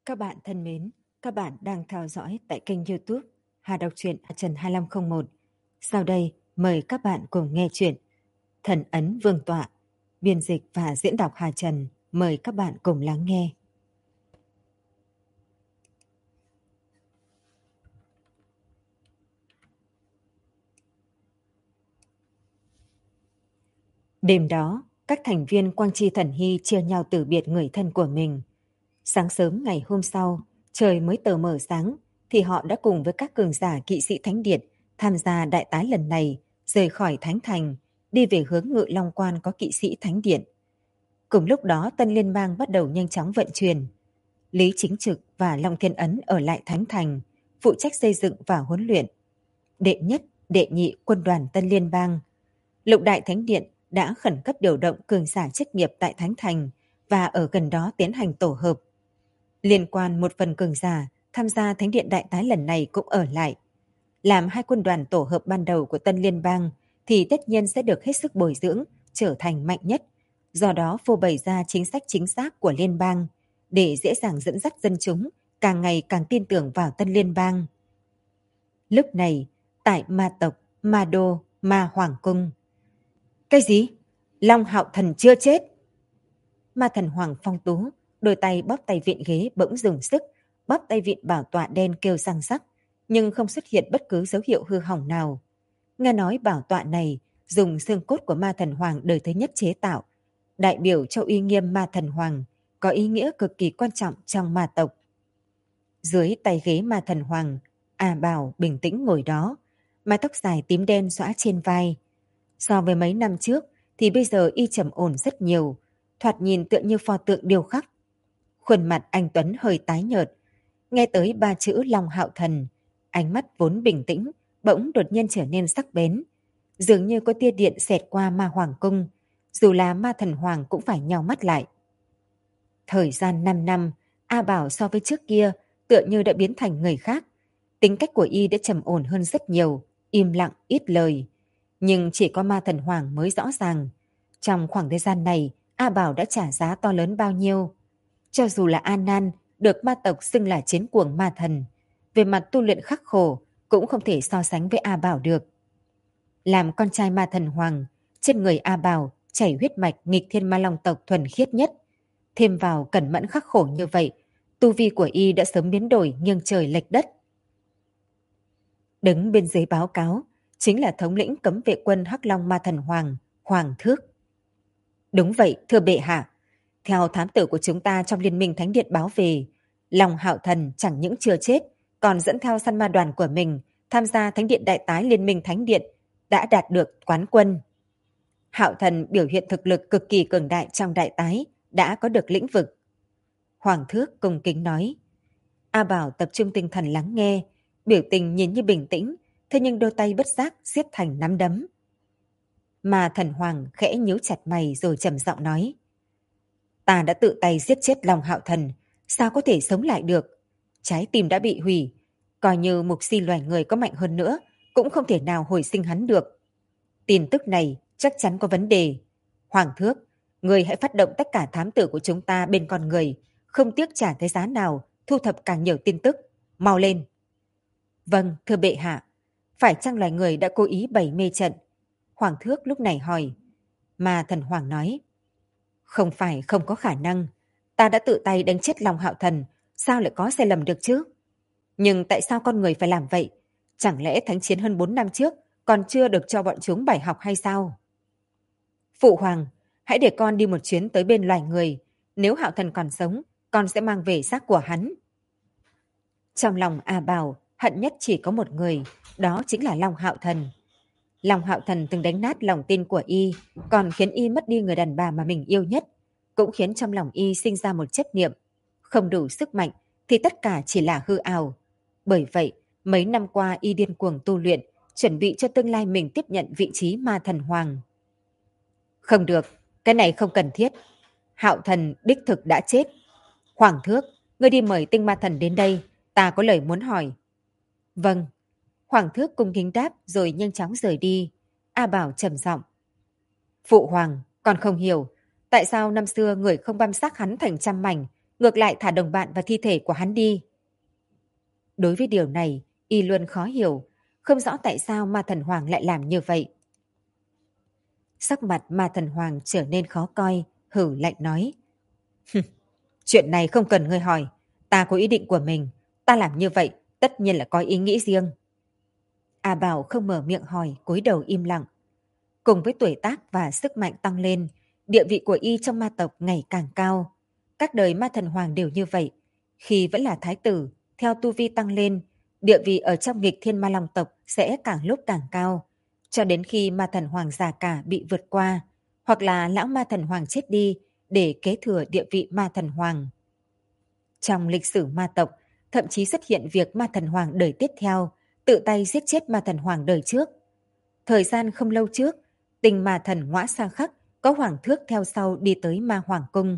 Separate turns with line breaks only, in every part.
Các bạn thân mến, các bạn đang theo dõi tại kênh YouTube Hà Đọc truyện Trần 2501. Sau đây, mời các bạn cùng nghe chuyện Thần ấn Vương tọa, biên dịch và diễn đọc Hà Trần. Mời các bạn cùng lắng nghe. Đêm đó, các thành viên Quang Chi Thần Hy chia nhau từ biệt người thân của mình. Sáng sớm ngày hôm sau, trời mới tờ mờ sáng, thì họ đã cùng với các cường giả kỵ sĩ Thánh Điện tham gia đại tái lần này, rời khỏi Thánh Thành, đi về hướng Ngự Long Quan có kỵ sĩ Thánh Điện. Cùng lúc đó Tân Liên bang bắt đầu nhanh chóng vận chuyển. Lý Chính Trực và Long Thiên Ấn ở lại Thánh Thành, phụ trách xây dựng và huấn luyện. Đệ nhất, đệ nhị quân đoàn Tân Liên bang. Lục Đại Thánh Điện đã khẩn cấp điều động cường giả chức nghiệp tại Thánh Thành và ở gần đó tiến hành tổ hợp. Liên quan một phần cường giả tham gia Thánh Điện đại tái lần này cũng ở lại. Làm hai quân đoàn tổ hợp ban đầu của Tân Liên bang thì tất nhiên sẽ được hết sức bồi dưỡng, trở thành mạnh nhất. Do đó phô bày ra chính sách chính xác của liên bang để dễ dàng dẫn dắt dân chúng càng ngày càng tin tưởng vào Tân Liên bang. Lúc này, tại ma tộc, ma đô, ma hoàng cung. Cái gì? Long Hạo Thần chưa chết? Ma thần Hoàng Phong Tú, đôi tay bóp tay vịn ghế bỗng dùng sức, bóp tay vịn bảo tọa đen kêu răng rắc, nhưng không xuất hiện bất cứ dấu hiệu hư hỏng nào. Nghe nói bảo tọa này dùng xương cốt của ma thần Hoàng đời thứ nhất chế tạo, đại biểu cho uy nghiêm ma thần Hoàng, có ý nghĩa cực kỳ quan trọng trong ma tộc. Dưới tay ghế ma thần Hoàng, A Bảo bình tĩnh ngồi đó, mái tóc dài tím đen xõa trên vai. So với mấy năm trước thì bây giờ y trầm ổn rất nhiều, thoạt nhìn tựa như pho tượng điêu khắc. Khuôn mặt anh Tuấn hơi tái nhợt, nghe tới ba chữ Long Hạo Thần, ánh mắt vốn bình tĩnh bỗng đột nhiên trở nên sắc bén, dường như có tia điện xẹt qua ma hoàng cung, dù là ma thần Hoàng cũng phải nhào mắt lại. Thời gian 5 năm, A Bảo so với trước kia tựa như đã biến thành người khác. Tính cách của y đã trầm ổn hơn rất nhiều, im lặng, ít lời. Nhưng chỉ có ma thần Hoàng mới rõ ràng. Trong khoảng thời gian này, A Bảo đã trả giá to lớn bao nhiêu. Cho dù là A Nan, được ma tộc xưng là chiến cuồng ma thần, về mặt tu luyện khắc khổ, cũng không thể so sánh với A Bảo được. Làm con trai ma thần Hoàng, trên người A Bảo chảy huyết mạch nghịch thiên ma long tộc thuần khiết nhất. Thêm vào cẩn mẫn khắc khổ như vậy, tu vi của y đã sớm biến đổi nghiêng trời lệch đất. Đứng bên dưới báo cáo chính là thống lĩnh cấm vệ quân Hắc Long Ma Thần Hoàng, Hoàng Thước. Đúng vậy, thưa bệ hạ. Theo thám tử của chúng ta trong Liên minh Thánh Điện báo về, Long Hạo Thần chẳng những chưa chết, còn dẫn theo săn ma đoàn của mình tham gia Thánh Điện đại tái Liên minh Thánh Điện, đã đạt được quán quân. Hạo Thần biểu hiện thực lực cực kỳ cường đại trong đại tái, đã có được lĩnh vực. Hoàng Thước cung kính nói. A Bảo tập trung tinh thần lắng nghe, biểu tình nhìn như bình tĩnh, thế nhưng đôi tay bất giác siết thành nắm đấm. Mà thần Hoàng khẽ nhíu chặt mày rồi trầm giọng nói. Ta đã tự tay giết chết Long Hạo Thần, sao có thể sống lại được? Trái tim đã bị hủy, coi như mục si loài người có mạnh hơn nữa, cũng không thể nào hồi sinh hắn được. Tin tức này chắc chắn có vấn đề. Hoàng Thước, người hãy phát động tất cả thám tử của chúng ta bên con người, không tiếc trả cái giá nào, thu thập càng nhiều tin tức. Mau lên. Vâng, thưa bệ hạ. Phải chăng loài người đã cố ý bày mê trận? Hoàng Thước lúc này hỏi. Mà thần Hoàng nói. Không phải không có khả năng. Ta đã tự tay đánh chết Long Hạo Thần, sao lại có sai lầm được chứ? Nhưng tại sao con người phải làm vậy? Chẳng lẽ thánh chiến hơn 4 năm trước còn chưa được cho bọn chúng bài học hay sao? Phụ Hoàng, hãy để con đi một chuyến tới bên loài người. Nếu Hạo Thần còn sống, con sẽ mang về xác của hắn. Trong lòng A Bảo, hận nhất chỉ có một người, đó chính là Long Hạo Thần. Long Hạo Thần từng đánh nát lòng tin của y, còn khiến y mất đi người đàn bà mà mình yêu nhất, cũng khiến trong lòng y sinh ra một chấp niệm. Không đủ sức mạnh thì tất cả chỉ là hư ảo. Bởi vậy, mấy năm qua y điên cuồng tu luyện, chuẩn bị cho tương lai mình tiếp nhận vị trí ma thần Hoàng. Không được, cái này không cần thiết. Hạo Thần đích thực đã chết. Hoàng Thước, ngươi đi mời Tinh Ma Thần đến đây, ta có lời muốn hỏi. Vâng. Hoàng Thước cung kính đáp rồi nhanh chóng rời đi. A Bảo trầm giọng. Phụ Hoàng, con không hiểu, tại sao năm xưa người không băm xác hắn thành trăm mảnh, ngược lại thả đồng bạn và thi thể của hắn đi. Đối với điều này, y luôn khó hiểu, không rõ tại sao Ma Thần Hoàng lại làm như vậy. Sắc mặt Ma Thần Hoàng trở nên khó coi, hử lạnh nói. Chuyện này không cần ngươi hỏi, ta có ý định của mình, ta làm như vậy tất nhiên là có ý nghĩ riêng. A Bảo không mở miệng hỏi, cúi đầu im lặng. Cùng với tuổi tác và sức mạnh tăng lên, địa vị của y trong ma tộc ngày càng cao. Các đời Ma Thần Hoàng đều như vậy. Khi vẫn là thái tử, theo tu vi tăng lên, địa vị ở trong nghịch thiên ma long tộc sẽ càng lúc càng cao. Cho đến khi Ma Thần Hoàng già cả bị vượt qua, hoặc là lão Ma Thần Hoàng chết đi để kế thừa địa vị Ma Thần Hoàng. Trong lịch sử ma tộc, thậm chí xuất hiện việc Ma Thần Hoàng đời tiếp theo tự tay giết chết Ma Thần Hoàng đời trước. Thời gian không lâu trước, Tình Ma Thần Ngõa Sa Khắc có hoàng thước theo sau đi tới Ma Hoàng Cung.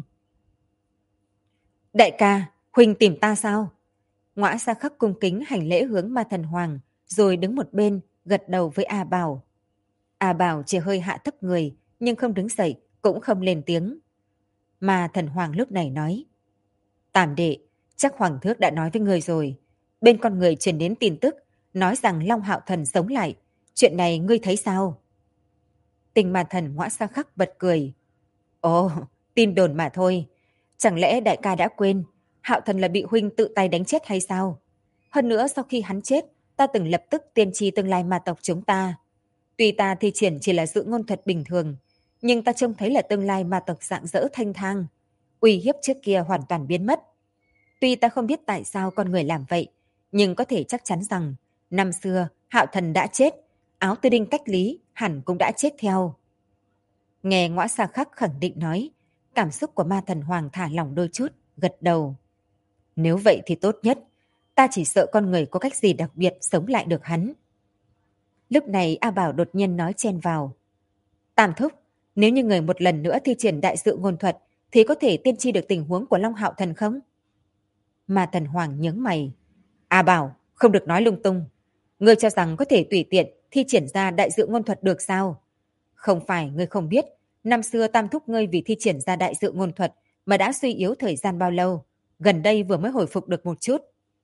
Đại ca, huynh tìm ta sao? Ngõa Sa Khắc cung kính hành lễ hướng Ma Thần Hoàng, rồi đứng một bên, gật đầu với A Bảo. A Bảo chỉ hơi hạ thấp người, nhưng không đứng dậy, cũng không lên tiếng. Ma Thần Hoàng lúc này nói. Tam đệ, chắc hoàng thước đã nói với người rồi. Bên con người truyền đến tin tức, nói rằng Long Hạo Thần sống lại. Chuyện này ngươi thấy sao? Tình Ma Thần Ngõa Sa Khắc bật cười. Ồ, tin đồn mà thôi. Chẳng lẽ đại ca đã quên, Hạo Thần là bị huynh tự tay đánh chết hay sao? Hơn nữa sau khi hắn chết, ta từng lập tức tiên tri tương lai ma tộc chúng ta. Tuy ta thi triển chỉ là dự ngôn thuật bình thường, nhưng ta trông thấy là tương lai ma tộc rạng rỡ thanh thang. Uy hiếp trước kia hoàn toàn biến mất. Tuy ta không biết tại sao con người làm vậy, nhưng có thể chắc chắn rằng năm xưa Hạo Thần đã chết, Áo Tư Đinh cách lý hẳn cũng đã chết theo. Nghe Ngõa Sa Khắc khẳng định nói, cảm xúc của Ma Thần Hoàng thả lỏng đôi chút, gật đầu. Nếu vậy thì tốt nhất, ta chỉ sợ con người có cách gì đặc biệt sống lại được hắn. Lúc này A Bảo đột nhiên nói chen vào. Tam thúc, nếu như người một lần nữa thi triển đại dự ngôn thuật thì có thể tiên tri được tình huống của Long Hạo Thần không? Ma Thần Hoàng nhướng mày. A Bảo, không được nói lung tung. Ngươi cho rằng có thể tùy tiện thi triển ra đại dự ngôn thuật được sao? Không phải ngươi không biết, năm xưa tam thúc ngươi vì thi triển ra đại dự ngôn thuật mà đã suy yếu thời gian bao lâu, gần đây vừa mới hồi phục được một chút.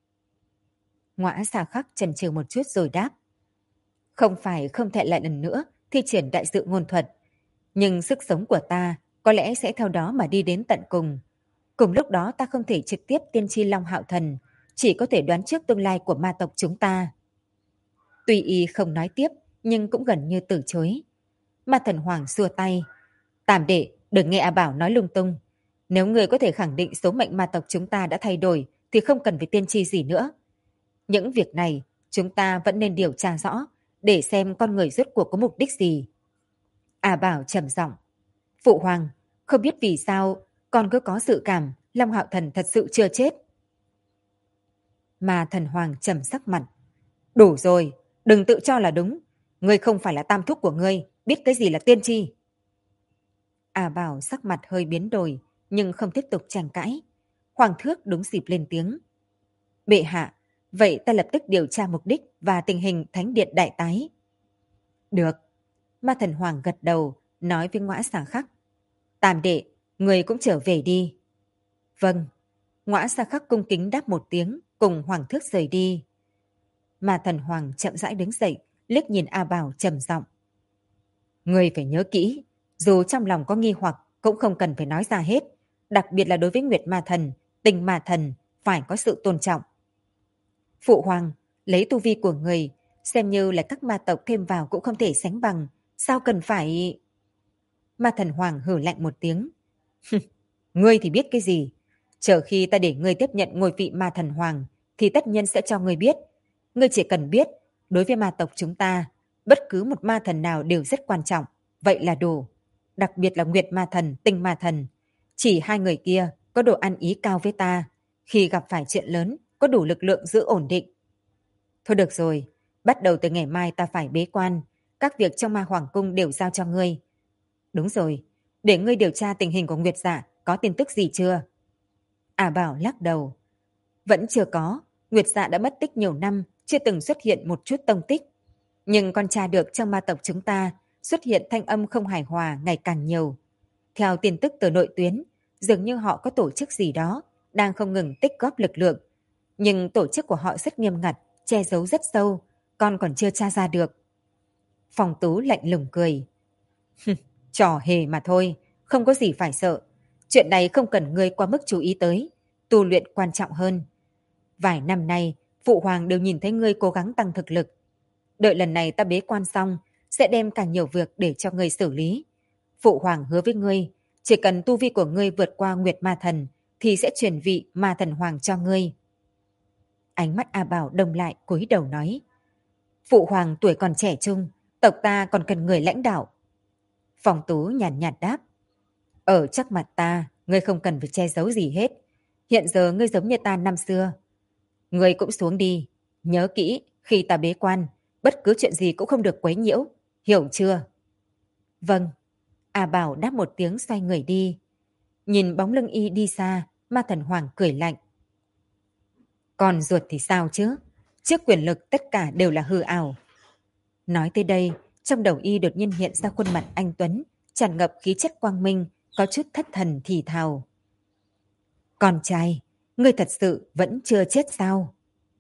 Ngõa Sa Khắc chần chừ một chút rồi đáp. Không phải không thể lại lần nữa thi triển đại dự ngôn thuật, nhưng sức sống của ta có lẽ sẽ theo đó mà đi đến tận cùng. Cùng lúc đó ta không thể trực tiếp tiên tri Long Hạo Thần, chỉ có thể đoán trước tương lai của ma tộc chúng ta. Tuy y không nói tiếp, nhưng cũng gần như từ chối. Ma Thần Hoàng xua tay. Tam đệ, đừng nghe A Bảo nói lung tung. Nếu người có thể khẳng định số mệnh ma tộc chúng ta đã thay đổi, thì không cần phải tiên tri gì nữa. Những việc này, chúng ta vẫn nên điều tra rõ, để xem con người rốt cuộc có mục đích gì. A Bảo trầm giọng. Phụ hoàng, không biết vì sao con cứ có dự cảm Long Hạo Thần thật sự chưa chết. Ma Thần Hoàng trầm sắc mặt. Đủ rồi, đừng tự cho là đúng. Ngươi không phải là tam thúc của ngươi, biết cái gì là tiên tri. A Bảo sắc mặt hơi biến đổi, nhưng không tiếp tục tranh cãi. Hoàng thước đúng dịp lên tiếng. Bệ hạ, vậy ta lập tức điều tra mục đích và tình hình thánh điện đại tái. Được. Ma Thần Hoàng gật đầu, nói với Ngõa Sa Khắc. Tam đệ, người cũng trở về đi. Vâng. Ngõa Sa Khắc cung kính đáp một tiếng, cùng Hoàng thước rời đi. Ma Thần Hoàng chậm rãi đứng dậy, liếc nhìn A Bảo trầm giọng. Người phải nhớ kỹ, dù trong lòng có nghi hoặc cũng không cần phải nói ra hết, đặc biệt là đối với Nguyệt Ma Thần, Tình Ma Thần, phải có sự tôn trọng. Phụ hoàng, lấy tu vi của người, xem như là các ma tộc thêm vào cũng không thể sánh bằng, sao cần phải... Ma Thần Hoàng hử lạnh một tiếng. Ngươi thì biết cái gì? Chờ khi ta để ngươi tiếp nhận ngôi vị Ma Thần Hoàng, thì tất nhiên sẽ cho ngươi biết. Ngươi chỉ cần biết, đối với ma tộc chúng ta, bất cứ một ma thần nào đều rất quan trọng, vậy là đủ. Đặc biệt là Nguyệt Ma Thần, Tinh Ma Thần. Chỉ hai người kia có độ ăn ý cao với ta. Khi gặp phải chuyện lớn, có đủ lực lượng giữ ổn định. Thôi được rồi, bắt đầu từ ngày mai ta phải bế quan. Các việc trong Ma Hoàng Cung đều giao cho ngươi. Đúng rồi, để ngươi điều tra tình hình của Nguyệt Dạ, có tin tức gì chưa? À Bảo lắc đầu. Vẫn chưa có, Nguyệt Dạ đã mất tích nhiều năm, chưa từng xuất hiện một chút tông tích. Nhưng con tra được trong ma tộc chúng ta xuất hiện thanh âm không hài hòa ngày càng nhiều. Theo tin tức từ nội tuyến, dường như họ có tổ chức gì đó, đang không ngừng tích góp lực lượng. Nhưng tổ chức của họ rất nghiêm ngặt, che giấu rất sâu, con còn chưa tra ra được. Phong Tú lạnh lùng cười. Trò hề mà thôi, không có gì phải sợ. Chuyện này không cần ngươi quá mức chú ý tới, tu luyện quan trọng hơn. Vài năm nay, Phụ Hoàng đều nhìn thấy ngươi cố gắng tăng thực lực. Đợi lần này ta bế quan xong, sẽ đem càng nhiều việc để cho ngươi xử lý. Phụ Hoàng hứa với ngươi, chỉ cần tu vi của ngươi vượt qua Nguyệt Ma Thần, thì sẽ truyền vị Ma Thần Hoàng cho ngươi. Ánh mắt A Bảo đông lại, cúi đầu nói. Phụ Hoàng tuổi còn trẻ trung, tộc ta còn cần người lãnh đạo. Phong Tú nhàn nhạt đáp. Ở trước mặt ta, ngươi không cần phải che giấu gì hết. Hiện giờ ngươi giống như ta năm xưa. Ngươi cũng xuống đi. Nhớ kỹ, khi ta bế quan, bất cứ chuyện gì cũng không được quấy nhiễu. Hiểu chưa? Vâng. A Bảo đáp một tiếng xoay người đi. Nhìn bóng lưng y đi xa, Ma Thần Hoàng cười lạnh. Còn ruột thì sao chứ? Trước quyền lực tất cả đều là hư ảo. Nói tới đây, trong đầu y đột nhiên hiện ra khuôn mặt anh Tuấn, tràn ngập khí chất quang minh, có chút thất thần thì thào. Con trai, ngươi thật sự vẫn chưa chết sao?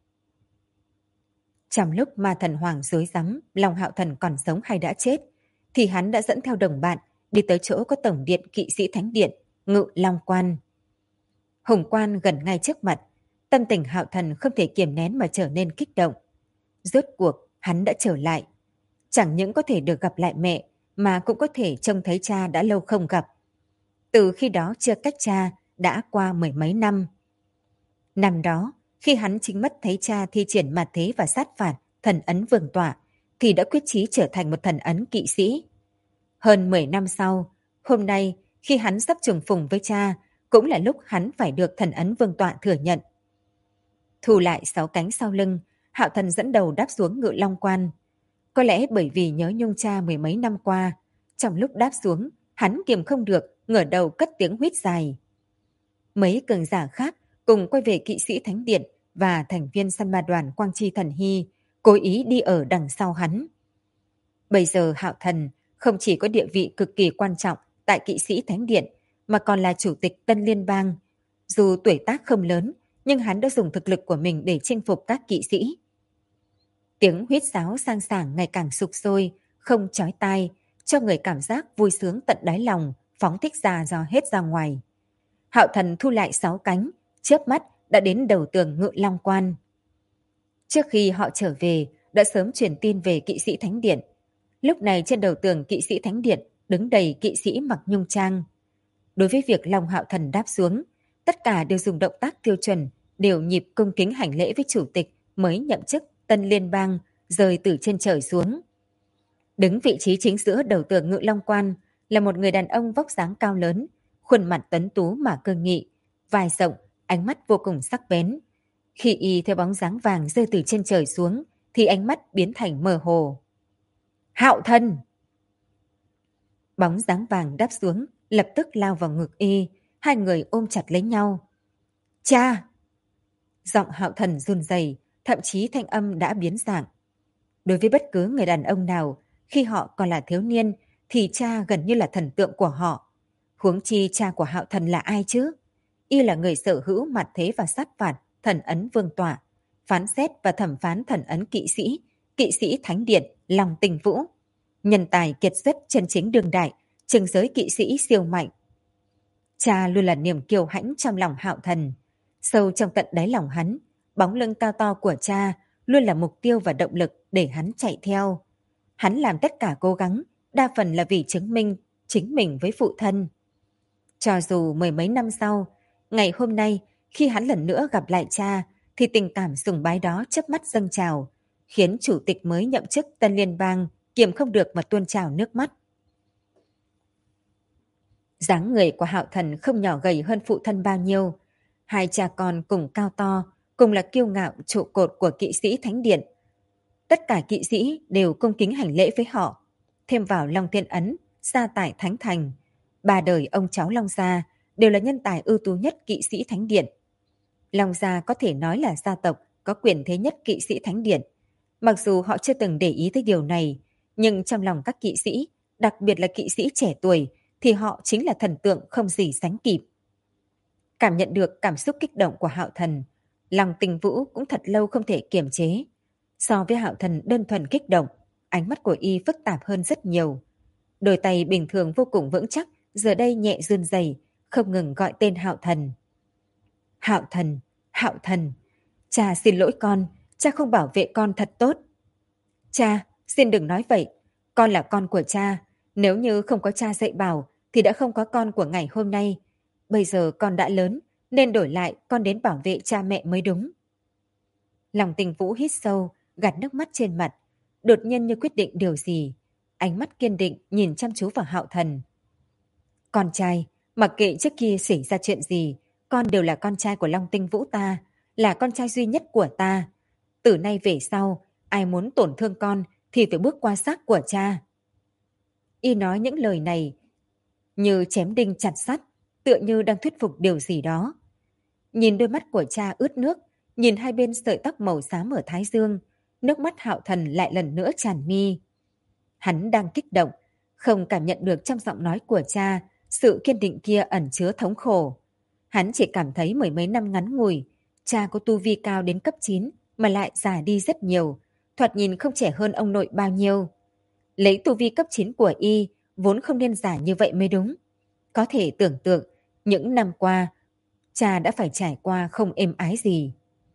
Trong lúc Ma Thần Hoàng rối rắm, Long Hạo Thần còn sống hay đã chết, thì hắn đã dẫn theo đồng bạn đi tới chỗ có tổng điện kỵ sĩ thánh điện, Ngự Long Quan. Hùng quan gần ngay trước mặt, tâm tình Hạo Thần không thể kiềm nén mà trở nên kích động. Rốt cuộc, hắn đã trở lại. Chẳng những có thể được gặp lại mẹ, mà cũng có thể trông thấy cha đã lâu không gặp. Từ khi đó chưa cách cha đã qua mười mấy năm. Năm đó, khi hắn chính mắt thấy cha thi triển mạt thế và sát phạt thần ấn vương tọa, thì đã quyết chí trở thành một thần ấn kỵ sĩ. Hơn 10 năm sau, hôm nay khi hắn sắp trùng phùng với cha, cũng là lúc hắn phải được thần ấn vương tọa thừa nhận. Thu lại 6 cánh sau lưng, Hạo Thần dẫn đầu đáp xuống Ngự Long Quan. Có lẽ bởi vì nhớ nhung cha mười mấy năm qua, trong lúc đáp xuống, hắn kiềm không được, ngửa đầu cất tiếng huýt dài. Mấy cường giả khác cùng quay về kỵ sĩ thánh điện và thành viên săn ma đoàn Quang Chi Thần Hy, cố ý đi ở đằng sau hắn. Bây giờ Hạo Thần không chỉ có địa vị cực kỳ quan trọng tại kỵ sĩ thánh điện, mà còn là chủ tịch Tân Liên bang. Dù tuổi tác không lớn, nhưng hắn đã dùng thực lực của mình để chinh phục các kỵ sĩ. Tiếng huýt sáo sang sảng ngày càng sục sôi, không chói tai, cho người cảm giác vui sướng tận đáy lòng, phóng thích ra do hết ra ngoài. Hạo Thần thu lại 6 cánh, chớp mắt đã đến đầu tường Ngự Long Quan. Trước khi họ trở về, đã sớm truyền tin về kỵ sĩ thánh điện. Lúc này trên đầu tường kỵ sĩ thánh điện đứng đầy kỵ sĩ mặc nhung trang. Đối với việc Long Hạo Thần đáp xuống, tất cả đều dùng động tác tiêu chuẩn, đều nhịp cung kính hành lễ với chủ tịch mới nhậm chức Tân Liên bang, rơi từ trên trời xuống. Đứng vị trí chính giữa đầu tường Ngự Long Quan là một người đàn ông vóc dáng cao lớn, khuôn mặt tuấn tú mà cương nghị, vai rộng, ánh mắt vô cùng sắc bén. Khi y theo bóng dáng vàng rơi từ trên trời xuống, thì ánh mắt biến thành mơ hồ. Hạo Thần! Bóng dáng vàng đáp xuống, lập tức lao vào ngực y, hai người ôm chặt lấy nhau. Cha! Giọng Hạo Thần run rẩy, thậm chí thanh âm đã biến dạng. Đối với bất cứ người đàn ông nào, khi họ còn là thiếu niên, thì cha gần như là thần tượng của họ. Huống chi cha của Hạo Thần là ai chứ? Y là người sở hữu mặt thế và sát phạt, thần ấn vương tọa, phán xét và thẩm phán thần ấn kỵ sĩ thánh điện, Long Tình Vũ. Nhân tài kiệt xuất chân chính đương đại, trừng giới kỵ sĩ siêu mạnh. Cha luôn là niềm kiêu hãnh trong lòng Hạo Thần. Sâu trong tận đáy lòng hắn, bóng lưng cao to của cha luôn là mục tiêu và động lực để hắn chạy theo. Hắn làm tất cả cố gắng, đa phần là vì chứng minh chính mình với phụ thân. Cho dù mười mấy năm sau, ngày hôm nay khi hắn lần nữa gặp lại cha, thì tình cảm sùng bái đó chớp mắt dâng trào, khiến chủ tịch mới nhậm chức Tân Liên bang kiềm không được mà tuôn trào nước mắt. Dáng người của Hạo Thần không nhỏ gầy hơn phụ thân bao nhiêu. Hai cha con cùng cao to, cùng là kiêu ngạo trụ cột của kỵ sĩ thánh điện. Tất cả kỵ sĩ đều cung kính hành lễ với họ. Thêm vào Long Thiên Ấn, gia tại Thánh Thành. Ba đời ông cháu Long Gia đều là nhân tài ưu tú nhất kỵ sĩ thánh điện. Long Gia có thể nói là gia tộc có quyền thế nhất kỵ sĩ thánh điện. Mặc dù họ chưa từng để ý tới điều này, nhưng trong lòng các kỵ sĩ, đặc biệt là kỵ sĩ trẻ tuổi, thì họ chính là thần tượng không gì sánh kịp. Cảm nhận được cảm xúc kích động của Hạo Thần, lòng Tình Vũ cũng thật lâu không thể kiềm chế. So với Hạo Thần đơn thuần kích động, ánh mắt của y phức tạp hơn rất nhiều. Đôi tay bình thường vô cùng vững chắc, giờ đây nhẹ run rẩy, không ngừng gọi tên Hạo Thần. Hạo Thần, Hạo Thần, cha xin lỗi con, cha không bảo vệ con thật tốt. Cha, xin đừng nói vậy, con là con của cha, nếu như không có cha dạy bảo thì đã không có con của ngày hôm nay. Bây giờ con đã lớn, nên đổi lại con đến bảo vệ cha mẹ mới đúng. Lòng Tình Vũ hít sâu, gạt nước mắt trên mặt, đột nhiên như quyết định điều gì. Ánh mắt kiên định nhìn chăm chú vào Hạo Thần. Con trai, mặc kệ trước kia xảy ra chuyện gì, con đều là con trai của Long Tinh Vũ ta, là con trai duy nhất của ta. Từ nay về sau, ai muốn tổn thương con thì phải bước qua xác của cha. Y nói những lời này như chém đinh chặt sắt, tựa như đang thuyết phục điều gì đó. Nhìn đôi mắt của cha ướt nước, nhìn hai bên sợi tóc màu xám ở thái dương, nước mắt Hạo Thần lại lần nữa tràn mi. Hắn đang kích động, không cảm nhận được trong giọng nói của cha sự kiên định kia ẩn chứa thống khổ. Hắn chỉ cảm thấy mười mấy năm ngắn ngủi, cha có tu vi cao đến cấp 9 mà lại già đi rất nhiều, thoạt nhìn không trẻ hơn ông nội bao nhiêu. Lấy tu vi cấp 9 của y, vốn không nên già như vậy mới đúng. Có thể tưởng tượng, những năm qua, cha đã phải trải qua không êm ái gì.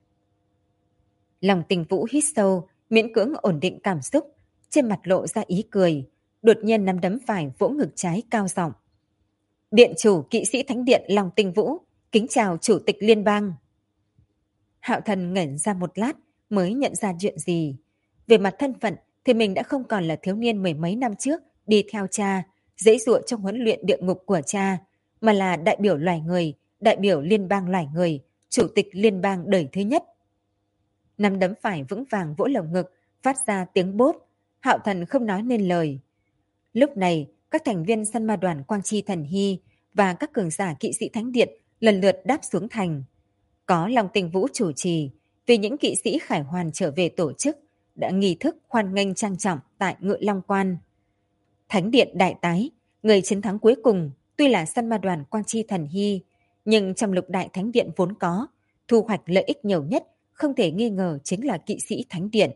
Lòng Tình Vũ hít sâu, miễn cưỡng ổn định cảm xúc, trên mặt lộ ra ý cười, đột nhiên nắm đấm phải vỗ ngực trái cao giọng. Điện chủ kỵ sĩ thánh điện Lòng Tình Vũ, kính chào chủ tịch liên bang. Hạo Thần ngẩn ra một lát mới nhận ra chuyện gì. Về mặt thân phận thì mình đã không còn là thiếu niên mười mấy năm trước đi theo cha, dễ dụa trong huấn luyện địa ngục của cha, mà là đại biểu loài người, đại biểu liên bang loài người, chủ tịch liên bang đời thứ nhất. Nắm đấm phải vững vàng vỗ lồng ngực, phát ra tiếng bốp. Hạo Thần không nói nên lời. Lúc này, các thành viên săn ma đoàn Quang Chi Thần Hy và các cường giả kỵ sĩ thánh điện lần lượt đáp xuống thành. Có Long Tình Vũ chủ trì, vì những kỵ sĩ khải hoàn trở về tổ chức, đã nghi thức hoan nghênh trang trọng tại Ngự Long Quan. Thánh điện đại tái, người chiến thắng cuối cùng tuy là săn ma đoàn Quang Chi Thần Hy, nhưng trong lục đại thánh điện vốn có, thu hoạch lợi ích nhiều nhất không thể nghi ngờ chính là kỵ sĩ thánh điện.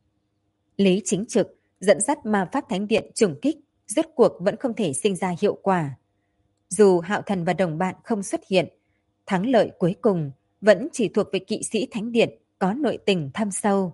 Lý Chính Trực dẫn dắt ma pháp thánh điện trùng kích, rốt cuộc vẫn không thể sinh ra hiệu quả. Dù Hạo Thần và đồng bạn không xuất hiện, thắng lợi cuối cùng vẫn chỉ thuộc về kỵ sĩ thánh điện có nội tình thâm sâu.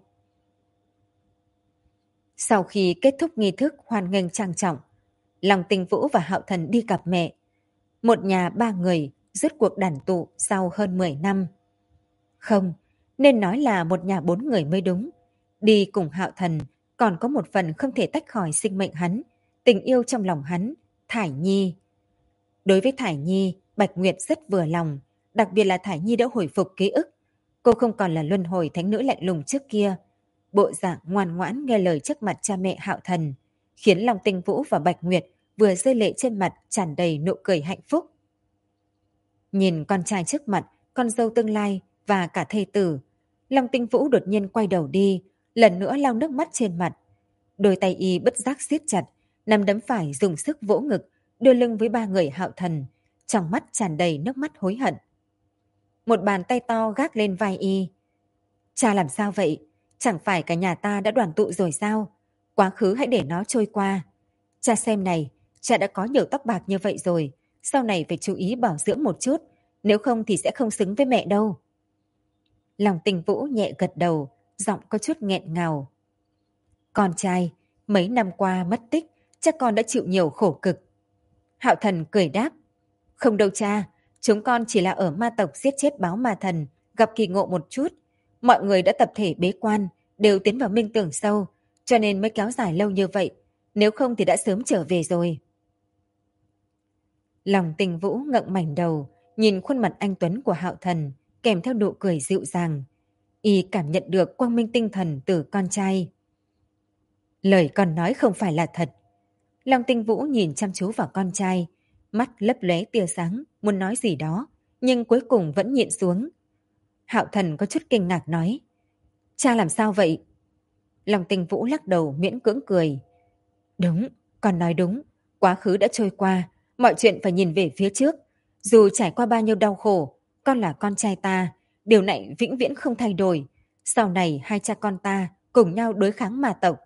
Sau khi kết thúc nghi thức hoan nghênh trang trọng, Lòng Tình Vũ và Hạo Thần đi gặp mẹ. Một nhà ba người rốt cuộc đoàn tụ sau hơn 10 năm. Không, nên nói là một nhà 4 người mới đúng. Đi cùng Hạo Thần còn có một phần không thể tách khỏi sinh mệnh hắn, tình yêu trong lòng hắn, Thải Nhi. Đối với Thải Nhi, Bạch Nguyệt rất vừa lòng, đặc biệt là Thải Nhi đã hồi phục ký ức. Cô không còn là luân hồi thánh nữ lạnh lùng trước kia. Bộ dạng ngoan ngoãn nghe lời trước mặt cha mẹ Hạo Thần, khiến Long Tinh Vũ và Bạch Nguyệt vừa rơi lệ trên mặt tràn đầy nụ cười hạnh phúc. Nhìn con trai trước mặt, con dâu tương lai và cả thê tử, Long Tinh Vũ đột nhiên quay đầu đi, lần nữa lau nước mắt trên mặt. Đôi tay y bất giác siết chặt, nắm đấm phải dùng sức vỗ ngực, đưa lưng với ba người Hạo Thần, trong mắt tràn đầy nước mắt hối hận. Một bàn tay to gác lên vai y. Cha làm sao vậy? Chẳng phải cả nhà ta đã đoàn tụ rồi sao? Quá khứ hãy để nó trôi qua. Cha xem này, cha đã có nhiều tóc bạc như vậy rồi, sau này phải chú ý bảo dưỡng một chút, nếu không thì sẽ không xứng với mẹ đâu. Lòng Tình Vũ nhẹ gật đầu, giọng có chút nghẹn ngào. Con trai, mấy năm qua mất tích, chắc con đã chịu nhiều khổ cực. Hạo Thần cười đáp. Không đâu cha, chúng con chỉ là ở ma tộc giết chết báo ma thần, gặp kỳ ngộ một chút. Mọi người đã tập thể bế quan, đều tiến vào minh tưởng sâu, cho nên mới kéo dài lâu như vậy. Nếu không thì đã sớm trở về rồi. Lòng Tình Vũ ngẩng mảnh đầu, nhìn khuôn mặt anh tuấn của Hạo Thần, kèm theo nụ cười dịu dàng. Y cảm nhận được quang minh tinh thần từ con trai. Lời con nói không phải là thật. Long Tinh Vũ nhìn chăm chú vào con trai, mắt lấp lóe tia sáng, muốn nói gì đó, nhưng cuối cùng vẫn nhịn xuống. Hạo Thần có chút kinh ngạc nói. Cha làm sao vậy? Long Tinh Vũ lắc đầu miễn cưỡng cười. Đúng, con nói đúng. Quá khứ đã trôi qua, mọi chuyện phải nhìn về phía trước. Dù trải qua bao nhiêu đau khổ, con là con trai ta, điều này vĩnh viễn không thay đổi. Sau này hai cha con ta cùng nhau đối kháng ma tộc.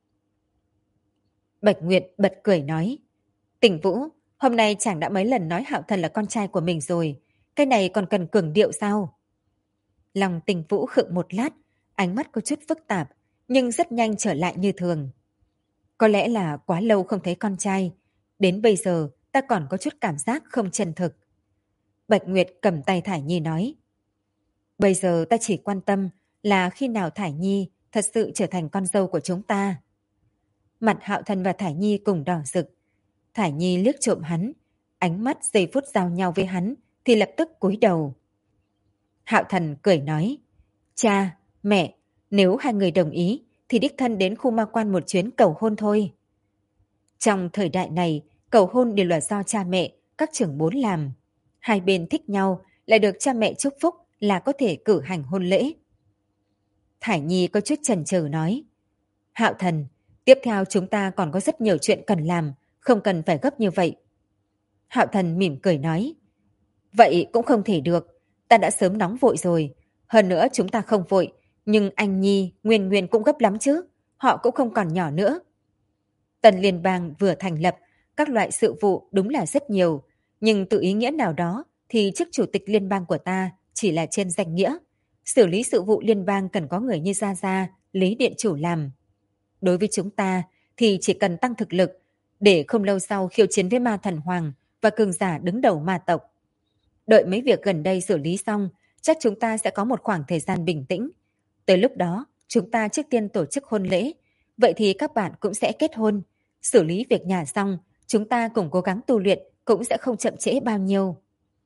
Bạch Nguyệt bật cười nói, Tình Vũ, hôm nay chàng đã mấy lần nói Hạo Thần là con trai của mình rồi, cái này còn cần cường điệu sao? Lòng Tình Vũ khựng một lát, ánh mắt có chút phức tạp, nhưng rất nhanh trở lại như thường. Có lẽ là quá lâu không thấy con trai, đến bây giờ ta còn có chút cảm giác không chân thực. Bạch Nguyệt cầm tay Thải Nhi nói, bây giờ ta chỉ quan tâm là khi nào Thải Nhi thật sự trở thành con dâu của chúng ta. Mặt Hạo Thần và Thải Nhi cùng đỏ rực. Thải Nhi liếc trộm hắn, ánh mắt giây phút giao nhau với hắn thì lập tức cúi đầu. Hạo Thần cười nói, cha, mẹ, nếu hai người đồng ý thì đích thân đến khu ma quan một chuyến cầu hôn thôi. Trong thời đại này, cầu hôn đều là do cha mẹ, các trưởng bối làm. Hai bên thích nhau lại được cha mẹ chúc phúc là có thể cử hành hôn lễ. Thải Nhi có chút chần chừ nói, Hạo Thần, tiếp theo chúng ta còn có rất nhiều chuyện cần làm, không cần phải gấp như vậy. Hạo Thần mỉm cười nói, vậy cũng không thể được, ta đã sớm nóng vội rồi. Hơn nữa chúng ta không vội, nhưng anh Nhi, Nguyên Nguyên cũng gấp lắm chứ, họ cũng không còn nhỏ nữa. Tân Liên bang vừa thành lập, các loại sự vụ đúng là rất nhiều, nhưng tự ý nghĩa nào đó thì chức chủ tịch liên bang của ta chỉ là trên danh nghĩa. Xử lý sự vụ liên bang cần có người như Gia Gia, Lý Điện Chủ làm. Đối với chúng ta thì chỉ cần tăng thực lực, để không lâu sau khiêu chiến với ma thần hoàng và cường giả đứng đầu ma tộc. Đợi mấy việc gần đây xử lý xong, chắc chúng ta sẽ có một khoảng thời gian bình tĩnh. Tới lúc đó, chúng ta trước tiên tổ chức hôn lễ, vậy thì các bạn cũng sẽ kết hôn. Xử lý việc nhà xong, chúng ta cùng cố gắng tu luyện cũng sẽ không chậm trễ bao nhiêu.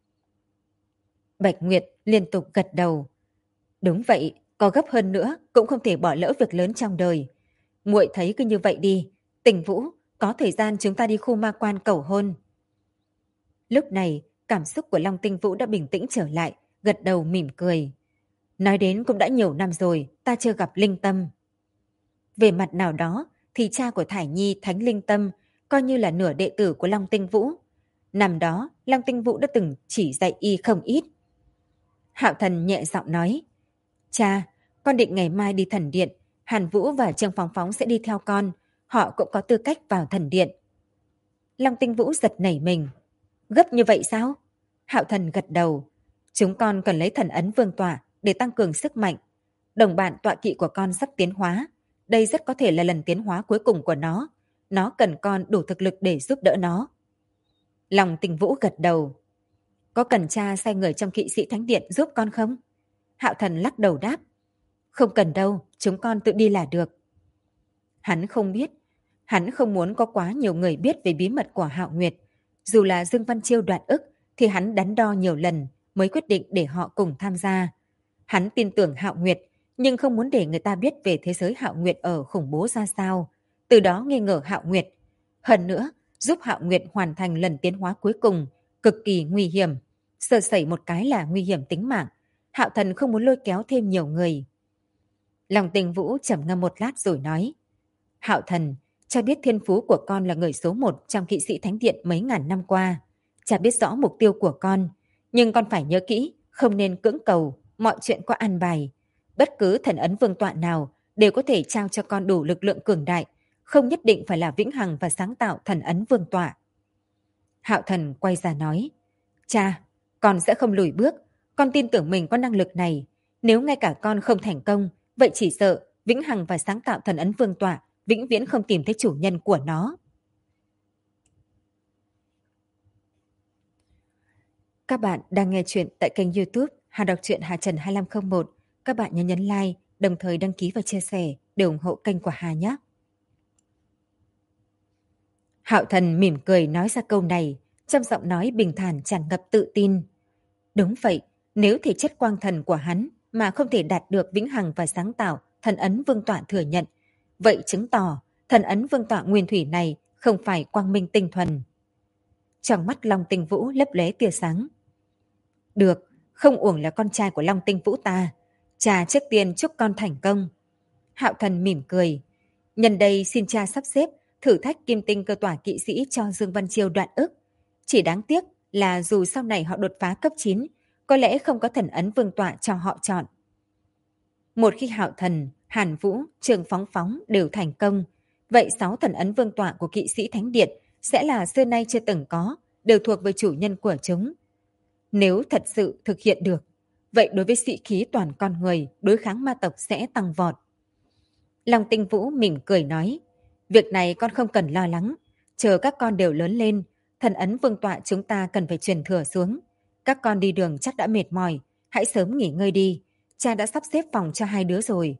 Bạch Nguyệt liên tục gật đầu. Đúng vậy, có gấp hơn nữa cũng không thể bỏ lỡ việc lớn trong đời. Muội thấy cứ như vậy đi, Tình Vũ, có thời gian chúng ta đi khu ma quan cầu hôn. Lúc này, cảm xúc của Long Tinh Vũ đã bình tĩnh trở lại, gật đầu mỉm cười. Nói đến cũng đã nhiều năm rồi, ta chưa gặp Linh Tâm. Về mặt nào đó, thì cha của Thải Nhi Thánh Linh Tâm coi như là nửa đệ tử của Long Tinh Vũ. Năm đó, Long Tinh Vũ đã từng chỉ dạy y không ít. Hạo Thần nhẹ giọng nói, cha, con định ngày mai đi thần điện, Hàn Vũ và Trương Phóng Phóng sẽ đi theo con, họ cũng có tư cách vào thần điện. Long Tinh Vũ giật nảy mình. Gấp như vậy sao? Hạo Thần gật đầu. Chúng con cần lấy thần ấn vương tọa để tăng cường sức mạnh. Đồng bạn tọa kỵ của con sắp tiến hóa. Đây rất có thể là lần tiến hóa cuối cùng của nó. Nó cần con đủ thực lực để giúp đỡ nó. Long Tinh Vũ gật đầu. Có cần cha sai người trong kỵ sĩ thánh điện giúp con không? Hạo Thần lắc đầu đáp. Không cần đâu, chúng con tự đi là được. Hắn không biết. Hắn không muốn có quá nhiều người biết về bí mật của Hạo Nguyệt. Dù là Dương Văn Chiêu Đoạt Ức thì hắn đắn đo nhiều lần mới quyết định để họ cùng tham gia. Hắn tin tưởng Hạo Nguyệt nhưng không muốn để người ta biết về thế giới Hạo Nguyệt ở khủng bố ra sao. Từ đó nghi ngờ Hạo Nguyệt. Hơn nữa, giúp Hạo Nguyệt hoàn thành lần tiến hóa cuối cùng cực kỳ nguy hiểm. Sơ sẩy một cái là nguy hiểm tính mạng. Hạo Thần không muốn lôi kéo thêm nhiều người. Lòng Tình Vũ trầm ngâm một lát rồi nói. Hạo Thần, cha biết thiên phú của con là người số 1 trong kỵ sĩ thánh điện mấy ngàn năm qua. Cha biết rõ mục tiêu của con. Nhưng con phải nhớ kỹ, không nên cưỡng cầu, mọi chuyện có an bài. Bất cứ thần ấn vương tọa nào đều có thể trao cho con đủ lực lượng cường đại. Không nhất định phải là vĩnh hằng và sáng tạo thần ấn vương tọa. Hạo Thần quay ra nói. Cha, con sẽ không lùi bước. Con tin tưởng mình có năng lực này. Nếu ngay cả con không thành công, vậy chỉ sợ vĩnh hằng và sáng tạo thần ấn vương tọa vĩnh viễn không tìm thấy chủ nhân của nó. Các bạn đang nghe chuyện tại kênh YouTube Hà Đọc truyện Hà Trần 2501. Các bạn nhớ nhấn like, đồng thời đăng ký và chia sẻ để ủng hộ kênh của Hà nhé. Hạo Thần mỉm cười nói ra câu này, trong giọng nói bình thản tràn ngập tự tin. Đúng vậy, nếu thể chất quang thần của hắn mà không thể đạt được vĩnh hằng và sáng tạo thần ấn vương tọa thừa nhận, vậy chứng tỏ thần ấn vương tọa nguyên thủy này không phải quang minh tinh thuần. Trong mắt Long Tinh Vũ lấp lóe tia sáng. Được, không uổng là con trai của Long Tinh Vũ ta. Cha trước tiên chúc con thành công. Hạo Thần mỉm cười. Nhân đây xin cha sắp xếp thử thách kim tinh cơ tỏa kỵ sĩ cho Dương Văn Chiêu Đoạn Ức. Chỉ đáng tiếc là dù sau này họ đột phá cấp 9, có lẽ không có thần ấn vương tọa cho họ chọn. Một khi Hạo Thần, Hàn Vũ, Trường Phóng Phóng đều thành công, vậy 6 thần ấn vương tọa của kỵ sĩ Thánh Điện sẽ là xưa nay chưa từng có, đều thuộc về chủ nhân của chúng. Nếu thật sự thực hiện được, vậy đối với sĩ khí toàn con người, đối kháng ma tộc sẽ tăng vọt. Long Tinh Vũ mỉm cười nói, việc này con không cần lo lắng, chờ các con đều lớn lên, thần ấn vương tọa chúng ta cần phải truyền thừa xuống. Các con đi đường chắc đã mệt mỏi, hãy sớm nghỉ ngơi đi, cha đã sắp xếp phòng cho 2 đứa rồi.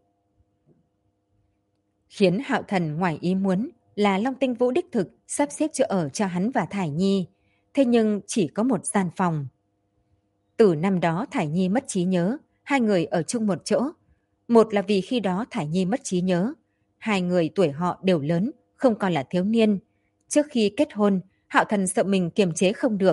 Khiến Hạo Thần ngoài ý muốn là Long Tinh Vũ đích thực sắp xếp chỗ ở cho hắn và Thải Nhi, thế nhưng chỉ có một gian phòng. Từ năm đó Thải Nhi mất trí nhớ, 2 người ở chung một chỗ. Một là vì khi đó Thải Nhi mất trí nhớ, 2 người tuổi họ đều lớn, không còn là thiếu niên. Trước khi kết hôn, Hạo Thần sợ mình kiềm chế không được.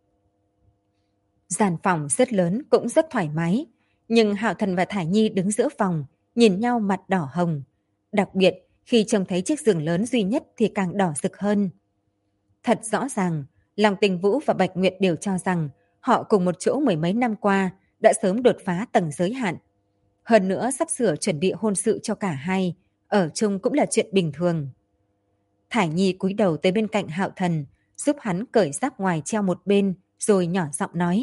Gian phòng rất lớn cũng rất thoải mái, nhưng Hạo Thần và Thải Nhi đứng giữa phòng, nhìn nhau mặt đỏ hồng. Đặc biệt, khi trông thấy chiếc giường lớn duy nhất thì càng đỏ rực hơn. Thật rõ ràng, Long Tinh Vũ và Bạch Nguyệt đều cho rằng họ cùng một chỗ 10 mấy năm qua đã sớm đột phá tầng giới hạn. Hơn nữa sắp sửa chuẩn bị hôn sự cho cả hai, ở chung cũng là chuyện bình thường. Thải Nhi cúi đầu tới bên cạnh Hạo Thần, giúp hắn cởi giáp ngoài treo một bên, rồi nhỏ giọng nói.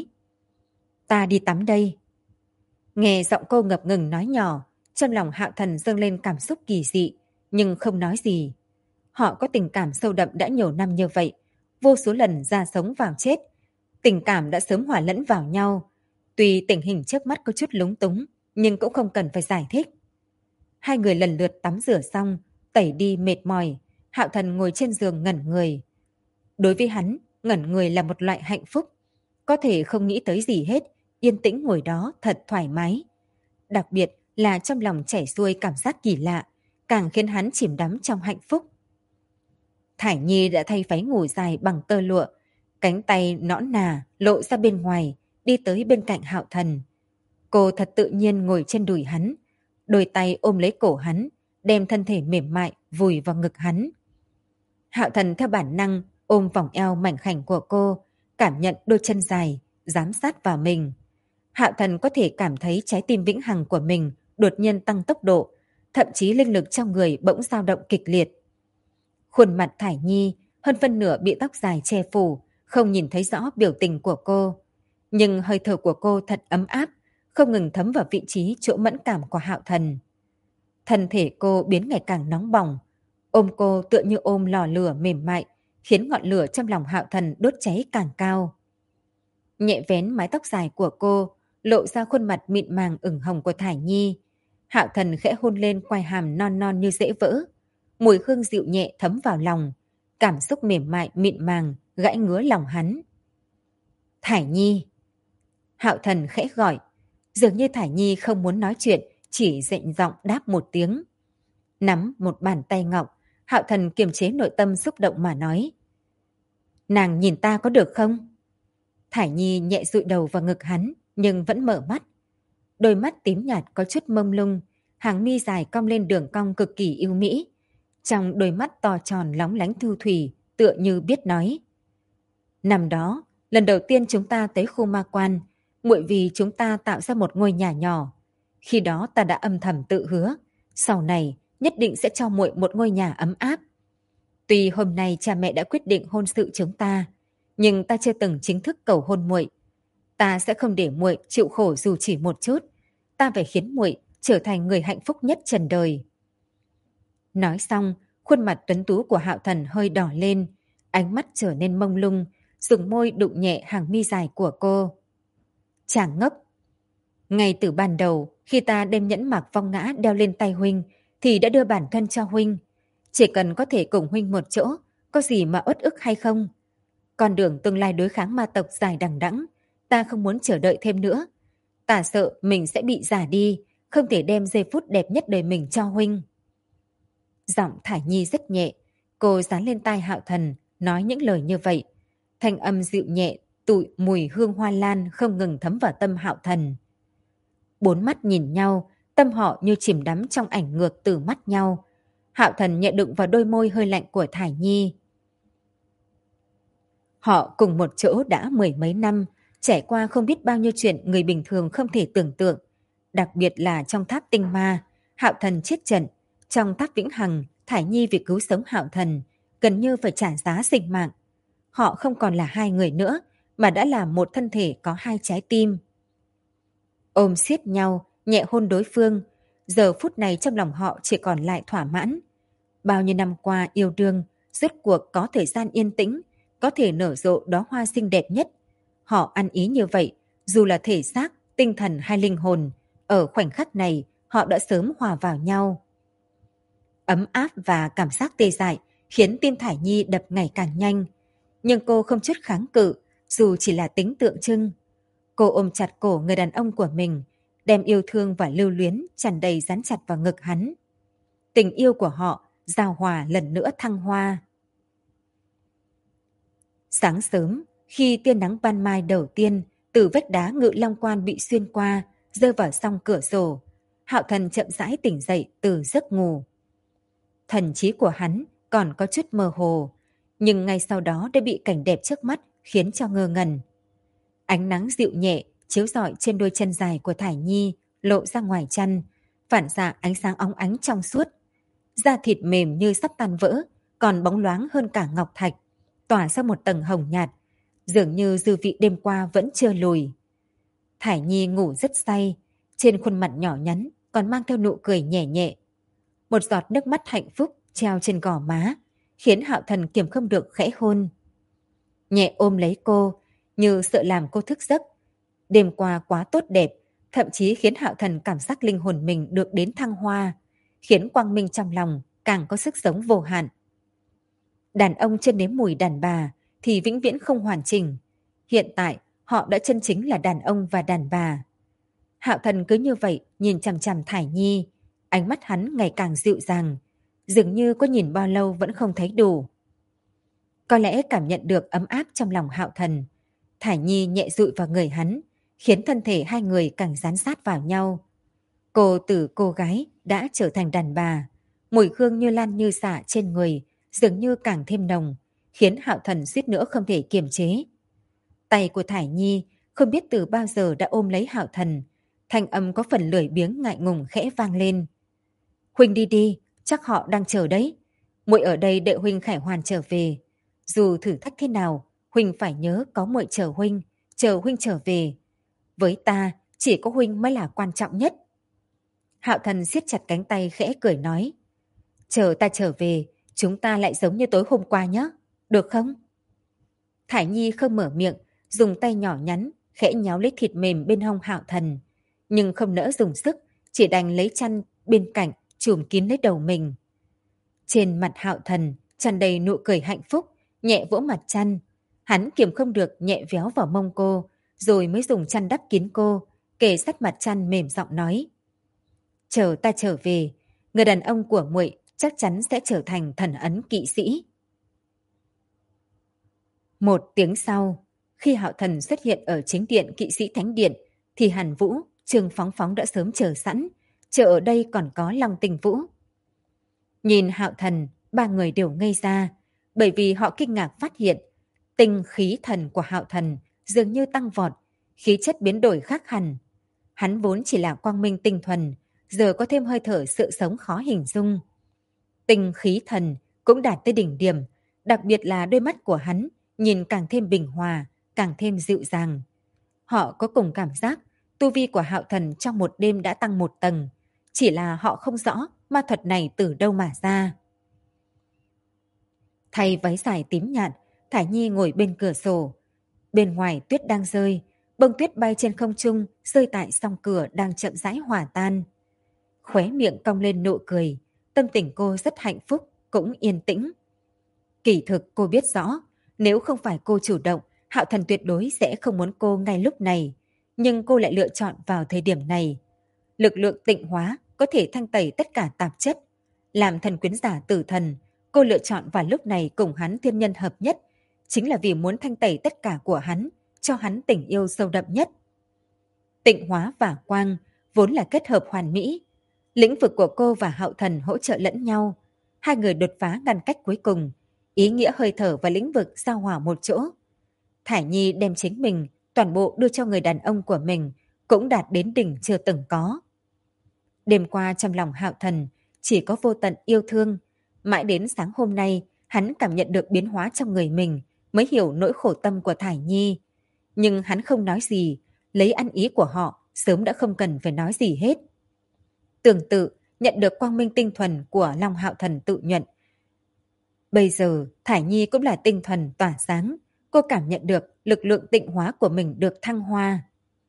Ta đi tắm đây. Nghe giọng cô ngập ngừng nói nhỏ, trong lòng Hạo Thần dâng lên cảm xúc kỳ dị, nhưng không nói gì. Họ có tình cảm sâu đậm đã nhiều năm như vậy, vô số lần ra sống vào chết. Tình cảm đã sớm hòa lẫn vào nhau. Tuy tình hình trước mắt có chút lúng túng, nhưng cũng không cần phải giải thích. 2 người lần lượt tắm rửa xong, tẩy đi mệt mỏi, Hạo Thần ngồi trên giường ngẩn người. Đối với hắn, ngẩn người là một loại hạnh phúc. Có thể không nghĩ tới gì hết, yên tĩnh ngồi đó thật thoải mái. Đặc biệt là trong lòng chảy xuôi cảm giác kỳ lạ, càng khiến hắn chìm đắm trong hạnh phúc. Thải Nhi đã thay váy ngủ dài bằng tơ lụa, cánh tay nõn nà lộ ra bên ngoài, đi tới bên cạnh Hạo Thần. Cô thật tự nhiên ngồi trên đùi hắn, đôi tay ôm lấy cổ hắn, đem thân thể mềm mại vùi vào ngực hắn. Hạo Thần theo bản năng ôm vòng eo mảnh khảnh của cô, cảm nhận đôi chân dài, giám sát vào mình. Hạo Thần có thể cảm thấy trái tim vĩnh hằng của mình đột nhiên tăng tốc độ, thậm chí linh lực trong người bỗng dao động kịch liệt. Khuôn mặt Thải Nhi hơn phân nửa bị tóc dài che phủ, không nhìn thấy rõ biểu tình của cô. Nhưng hơi thở của cô thật ấm áp, không ngừng thấm vào vị trí chỗ mẫn cảm của Hạo Thần. Thân thể cô biến ngày càng nóng bỏng, ôm cô tựa như ôm lò lửa mềm mại, khiến ngọn lửa trong lòng Hạo Thần đốt cháy càng cao. Nhẹ vén mái tóc dài của cô, lộ ra khuôn mặt mịn màng ửng hồng của Thải Nhi. Hạo Thần khẽ hôn lên quai hàm non non như dễ vỡ. Mùi hương dịu nhẹ thấm vào lòng, cảm xúc mềm mại mịn màng gãy ngứa lòng hắn. Thải Nhi. Hạo Thần khẽ gọi, dường như Thải Nhi không muốn nói chuyện, chỉ dịnh giọng đáp một tiếng. Nắm một bàn tay ngọc, Hạo Thần kiềm chế nội tâm xúc động mà nói. Nàng nhìn ta có được không? Thải Nhi nhẹ dụi đầu vào ngực hắn, nhưng vẫn mở mắt. Đôi mắt tím nhạt có chút mông lung, hàng mi dài cong lên đường cong cực kỳ yêu mỹ. Trong đôi mắt to tròn lóng lánh thu thủy, tựa như biết nói. Năm đó, lần đầu tiên chúng ta tới khu ma quan, muội vì chúng ta tạo ra một ngôi nhà nhỏ. Khi đó ta đã âm thầm tự hứa, sau này nhất định sẽ cho muội một ngôi nhà ấm áp. Tuy hôm nay cha mẹ đã quyết định hôn sự chúng ta, nhưng ta chưa từng chính thức cầu hôn muội. Ta sẽ không để muội chịu khổ dù chỉ một chút. Ta phải khiến muội trở thành người hạnh phúc nhất trần đời. Nói xong, khuôn mặt tuấn tú của Hạo Thần hơi đỏ lên, ánh mắt trở nên mông lung, dùng môi đụng nhẹ hàng mi dài của cô. Chàng ngốc! Ngay từ ban đầu, khi ta đem nhẫn mạc vong ngã đeo lên tay huynh, thì đã đưa bản thân cho huynh. Chỉ cần có thể cùng huynh một chỗ, có gì mà uất ức hay không? Con đường tương lai đối kháng ma tộc dài đằng đẵng, ta không muốn chờ đợi thêm nữa. Ta sợ mình sẽ bị già đi, không thể đem giây phút đẹp nhất đời mình cho huynh. Giọng Thải Nhi rất nhẹ, cô dán lên tai Hạo Thần, nói những lời như vậy. Thanh âm dịu nhẹ, tụi mùi hương hoa lan không ngừng thấm vào tâm Hạo Thần. 4 mắt nhìn nhau, tâm họ như chìm đắm trong ảnh ngược từ mắt nhau. Hạo Thần nhẹ đụng vào đôi môi hơi lạnh của Thải Nhi. Họ cùng một chỗ đã 10 mấy năm, Trải qua không biết bao nhiêu chuyện người bình thường không thể tưởng tượng, đặc biệt là trong tháp tinh ma, Hạo Thần chết trận, trong tháp Vĩnh Hằng, Thải Nhi vì cứu sống Hạo Thần, gần như phải trả giá sinh mạng. Họ không còn là hai người nữa, mà đã là một thân thể có hai trái tim. Ôm siết nhau, nhẹ hôn đối phương, giờ phút này trong lòng họ chỉ còn lại thỏa mãn. Bao nhiêu năm qua yêu đương, rốt cuộc có thời gian yên tĩnh, có thể nở rộ đóa hoa xinh đẹp nhất. Họ ăn ý như vậy, dù là thể xác, tinh thần hay linh hồn, ở khoảnh khắc này họ đã sớm hòa vào nhau. Ấm áp và cảm giác tê dại khiến tim Thải Nhi đập ngày càng nhanh. Nhưng cô không chút kháng cự, dù chỉ là tính tượng trưng. Cô ôm chặt cổ người đàn ông của mình, đem yêu thương và lưu luyến tràn đầy dán chặt vào ngực hắn. Tình yêu của họ giao hòa lần nữa thăng hoa. Sáng sớm, khi tia nắng ban mai đầu tiên từ vách đá Ngự Long Quan bị xuyên qua, rơi vào song cửa sổ, Hạo Thần chậm rãi tỉnh dậy từ giấc ngủ. Thần trí của hắn còn có chút mơ hồ, nhưng ngay sau đó đã bị cảnh đẹp trước mắt khiến cho ngơ ngẩn. Ánh nắng dịu nhẹ chiếu rọi trên đôi chân dài của Thải Nhi lộ ra ngoài chân, phản xạ ánh sáng óng ánh trong suốt. Da thịt mềm như sắp tan vỡ, còn bóng loáng hơn cả ngọc thạch, tỏa ra một tầng hồng nhạt, dường như dư vị đêm qua vẫn chưa lùi. Thải Nhi ngủ rất say, trên khuôn mặt nhỏ nhắn còn mang theo nụ cười nhẹ nhẹ. Một giọt nước mắt hạnh phúc treo trên gò má, khiến Hạo Thần kiềm không được khẽ hôn. Nhẹ ôm lấy cô, như sợ làm cô thức giấc. Đêm qua quá tốt đẹp, thậm chí khiến Hạo Thần cảm giác linh hồn mình được đến thăng hoa, khiến quang minh trong lòng càng có sức sống vô hạn. Đàn ông chưa nếm mùi đàn bà thì vĩnh viễn không hoàn chỉnh. Hiện tại, họ đã chân chính là đàn ông và đàn bà. Hạo Thần cứ như vậy nhìn chằm chằm Thải Nhi, ánh mắt hắn ngày càng dịu dàng, dường như có nhìn bao lâu vẫn không thấy đủ. Có lẽ cảm nhận được ấm áp trong lòng Hạo Thần, Thải Nhi nhẹ dụi vào người hắn, khiến thân thể hai người càng dán sát vào nhau. Cô từ cô gái đã trở thành đàn bà, mùi hương như lan như xả trên người, dường như càng thêm nồng, khiến Hạo Thần suýt nữa không thể kiềm chế. Tay của Thải Nhi không biết từ bao giờ đã ôm lấy Hạo Thần, thanh âm có phần lười biếng ngại ngùng khẽ vang lên. Huynh đi đi, chắc họ đang chờ đấy. Muội ở đây đợi huynh khải hoàn trở về. Dù thử thách thế nào, huynh phải nhớ có muội chờ huynh trở về. Với ta, chỉ có huynh mới là quan trọng nhất. Hạo Thần siết chặt cánh tay khẽ cười nói. Chờ ta trở về, chúng ta lại giống như tối hôm qua nhé, được không? Thải Nhi không mở miệng, dùng tay nhỏ nhắn, khẽ nhéo lấy thịt mềm bên hông Hạo Thần, nhưng không nỡ dùng sức, chỉ đành lấy chăn bên cạnh trùm kín lấy đầu mình. Trên mặt Hạo Thần tràn đầy nụ cười hạnh phúc, nhẹ vỗ mặt chăn, hắn kiềm không được nhẹ véo vào mông cô, rồi mới dùng chăn đắp kín cô, kề sát mặt chăn mềm giọng nói: chờ ta trở về, người đàn ông của muội chắc chắn sẽ trở thành thần ấn kỵ sĩ. Một tiếng sau, khi Hạo Thần xuất hiện ở chính điện kỵ sĩ thánh điện, thì Hàn Vũ, Trương Phóng Phóng đã sớm chờ sẵn, chờ ở đây còn có Long Tinh Vũ. Nhìn Hạo Thần, ba người đều ngây ra, bởi vì họ kinh ngạc phát hiện tinh khí thần của Hạo Thần dường như tăng vọt, khí chất biến đổi khác hẳn. Hắn vốn chỉ là quang minh tinh thuần, giờ có thêm hơi thở sự sống khó hình dung. Tinh khí thần cũng đạt tới đỉnh điểm, đặc biệt là đôi mắt của hắn nhìn càng thêm bình hòa, càng thêm dịu dàng. Họ có cùng cảm giác tu vi của Hạo Thần trong một đêm đã tăng một tầng, chỉ là họ không rõ ma thuật này từ đâu mà ra. Thay váy dài tím nhạt, Thải Nhi ngồi bên cửa sổ. Bên ngoài tuyết đang rơi, bông tuyết bay trên không trung rơi tại song cửa đang chậm rãi hòa tan. Khóe miệng cong lên nụ cười, tâm tình cô rất hạnh phúc, cũng yên tĩnh. Kỳ thực cô biết rõ, nếu không phải cô chủ động, Hạo Thần tuyệt đối sẽ không muốn cô ngay lúc này. Nhưng cô lại lựa chọn vào thời điểm này. Lực lượng tịnh hóa có thể thanh tẩy tất cả tạp chất. Làm thần quyến giả tử thần, cô lựa chọn vào lúc này cùng hắn thiên nhân hợp nhất, chính là vì muốn thanh tẩy tất cả của hắn, cho hắn tình yêu sâu đậm nhất. Tịnh hóa và quang vốn là kết hợp hoàn mỹ. Lĩnh vực của cô và Hạo Thần hỗ trợ lẫn nhau. Hai người đột phá ngăn cách cuối cùng, ý nghĩa hơi thở và lĩnh vực giao hòa một chỗ. Thải Nhi đem chính mình toàn bộ đưa cho người đàn ông của mình, cũng đạt đến đỉnh chưa từng có. Đêm qua trong lòng Hạo Thần chỉ có vô tận yêu thương, mãi đến sáng hôm nay hắn cảm nhận được biến hóa trong người mình, mới hiểu nỗi khổ tâm của Thải Nhi. Nhưng hắn không nói gì, lấy ăn ý của họ sớm đã không cần phải nói gì hết. Tương tự, nhận được quang minh tinh thuần của Long Hạo Thần tự nhận. Bây giờ, Thải Nhi cũng là tinh thuần tỏa sáng, cô cảm nhận được lực lượng tịnh hóa của mình được thăng hoa.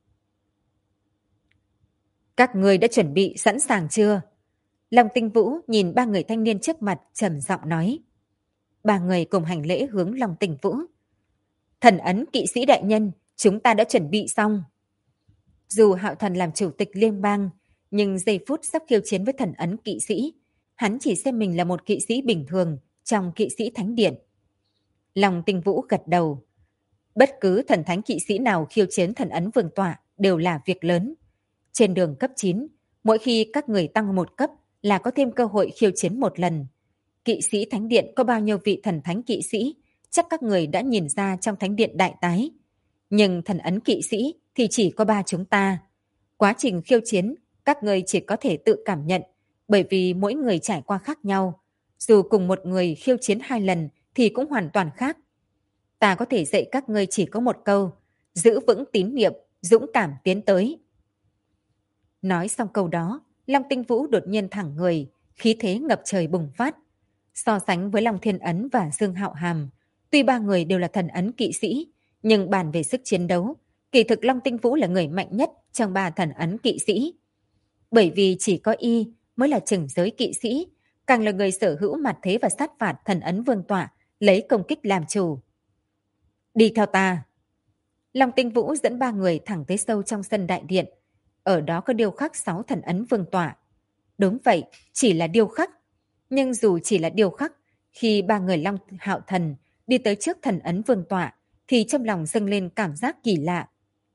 Các người đã chuẩn bị sẵn sàng chưa? Long Tinh Vũ nhìn ba người thanh niên trước mặt trầm giọng nói. Ba người cùng hành lễ hướng Long Tinh Vũ. Thần ấn kỵ sĩ đại nhân, chúng ta đã chuẩn bị xong. Dù Hạo Thần làm chủ tịch liên bang, nhưng giây phút sắp khiêu chiến với thần ấn kỵ sĩ, hắn chỉ xem mình là một kỵ sĩ bình thường trong kỵ sĩ thánh điện. Long Tinh Vũ gật đầu. Bất cứ thần thánh kỵ sĩ nào khiêu chiến thần ấn vương tọa đều là việc lớn. Trên đường cấp 9, mỗi khi các người tăng một cấp là có thêm cơ hội khiêu chiến một lần. Kỵ sĩ thánh điện có bao nhiêu vị thần thánh kỵ sĩ, chắc các người đã nhìn ra trong thánh điện đại tái. Nhưng thần ấn kỵ sĩ thì chỉ có 3 chúng ta. Quá trình khiêu chiến, các người chỉ có thể tự cảm nhận, bởi vì mỗi người trải qua khác nhau. Dù cùng một người khiêu chiến 2 lần thì cũng hoàn toàn khác. Ta có thể dạy các ngươi chỉ có một câu, giữ vững tín niệm, dũng cảm tiến tới. Nói xong câu đó, Long Tinh Vũ đột nhiên thẳng người, khí thế ngập trời bùng phát. So sánh với Long Thiên Ấn và Dương Hạo Hàm, tuy ba người đều là thần ấn kỵ sĩ, nhưng bàn về sức chiến đấu, kỳ thực Long Tinh Vũ là người mạnh nhất trong 3 thần ấn kỵ sĩ. Bởi vì chỉ có y mới là chừng giới kỵ sĩ, càng là người sở hữu mặt thế và sát phạt thần ấn vương tọa, lấy công kích làm chủ. Đi theo ta. Long Tinh Vũ dẫn 3 người thẳng tới sâu trong sân đại điện. Ở đó có điêu khắc 6 thần ấn vương tọa. Đúng vậy, chỉ là điêu khắc. Nhưng dù chỉ là điêu khắc, khi 3 người Long Hạo Thần đi tới trước thần ấn vương tọa, thì trong lòng dâng lên cảm giác kỳ lạ.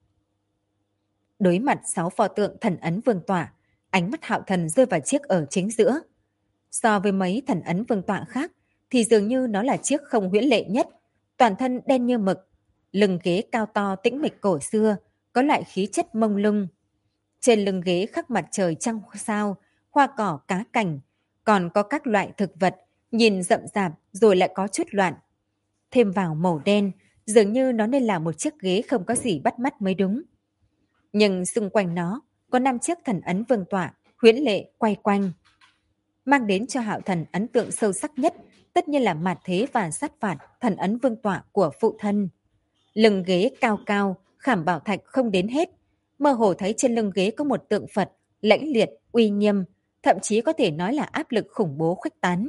Đối mặt 6 pho tượng thần ấn vương tọa, ánh mắt Hạo Thần rơi vào chiếc ở chính giữa. So với mấy thần ấn vương tọa khác, thì dường như nó là chiếc không huyễn lệ nhất, toàn thân đen như mực, lưng ghế cao to tĩnh mịch cổ xưa, có loại khí chất mông lung. Trên lưng ghế khắc mặt trời trăng sao, hoa cỏ cá cảnh, còn có các loại thực vật, nhìn rậm rạp rồi lại có chút loạn. Thêm vào màu đen, dường như nó nên là một chiếc ghế không có gì bắt mắt mới đúng. Nhưng xung quanh nó có 5 chiếc thần ấn vương tọa, huyễn lệ quay quanh. Mang đến cho Hạo Thần ấn tượng sâu sắc nhất, tất nhiên là mạt thế và sát phạt thần ấn vương tọa của phụ thân. Lưng ghế cao cao, khảm bảo thạch không đến hết. Mơ hồ thấy trên lưng ghế có một tượng Phật, lãnh liệt, uy nghiêm, thậm chí có thể nói là áp lực khủng bố khuếch tán.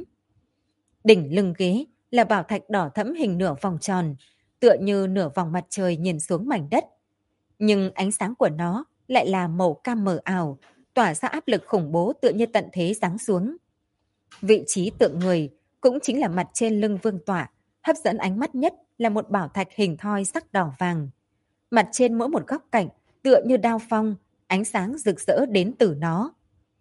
Đỉnh lưng ghế là bảo thạch đỏ thẫm hình nửa vòng tròn, tựa như nửa vòng mặt trời nhìn xuống mảnh đất. Nhưng ánh sáng của nó lại là màu cam mờ ảo, tỏa ra áp lực khủng bố tựa như tận thế giáng xuống. Vị trí tượng người cũng chính là mặt trên lưng vương tọa, hấp dẫn ánh mắt nhất là một bảo thạch hình thoi sắc đỏ vàng. Mặt trên mỗi một góc cạnh tựa như đao phong, ánh sáng rực rỡ đến từ nó.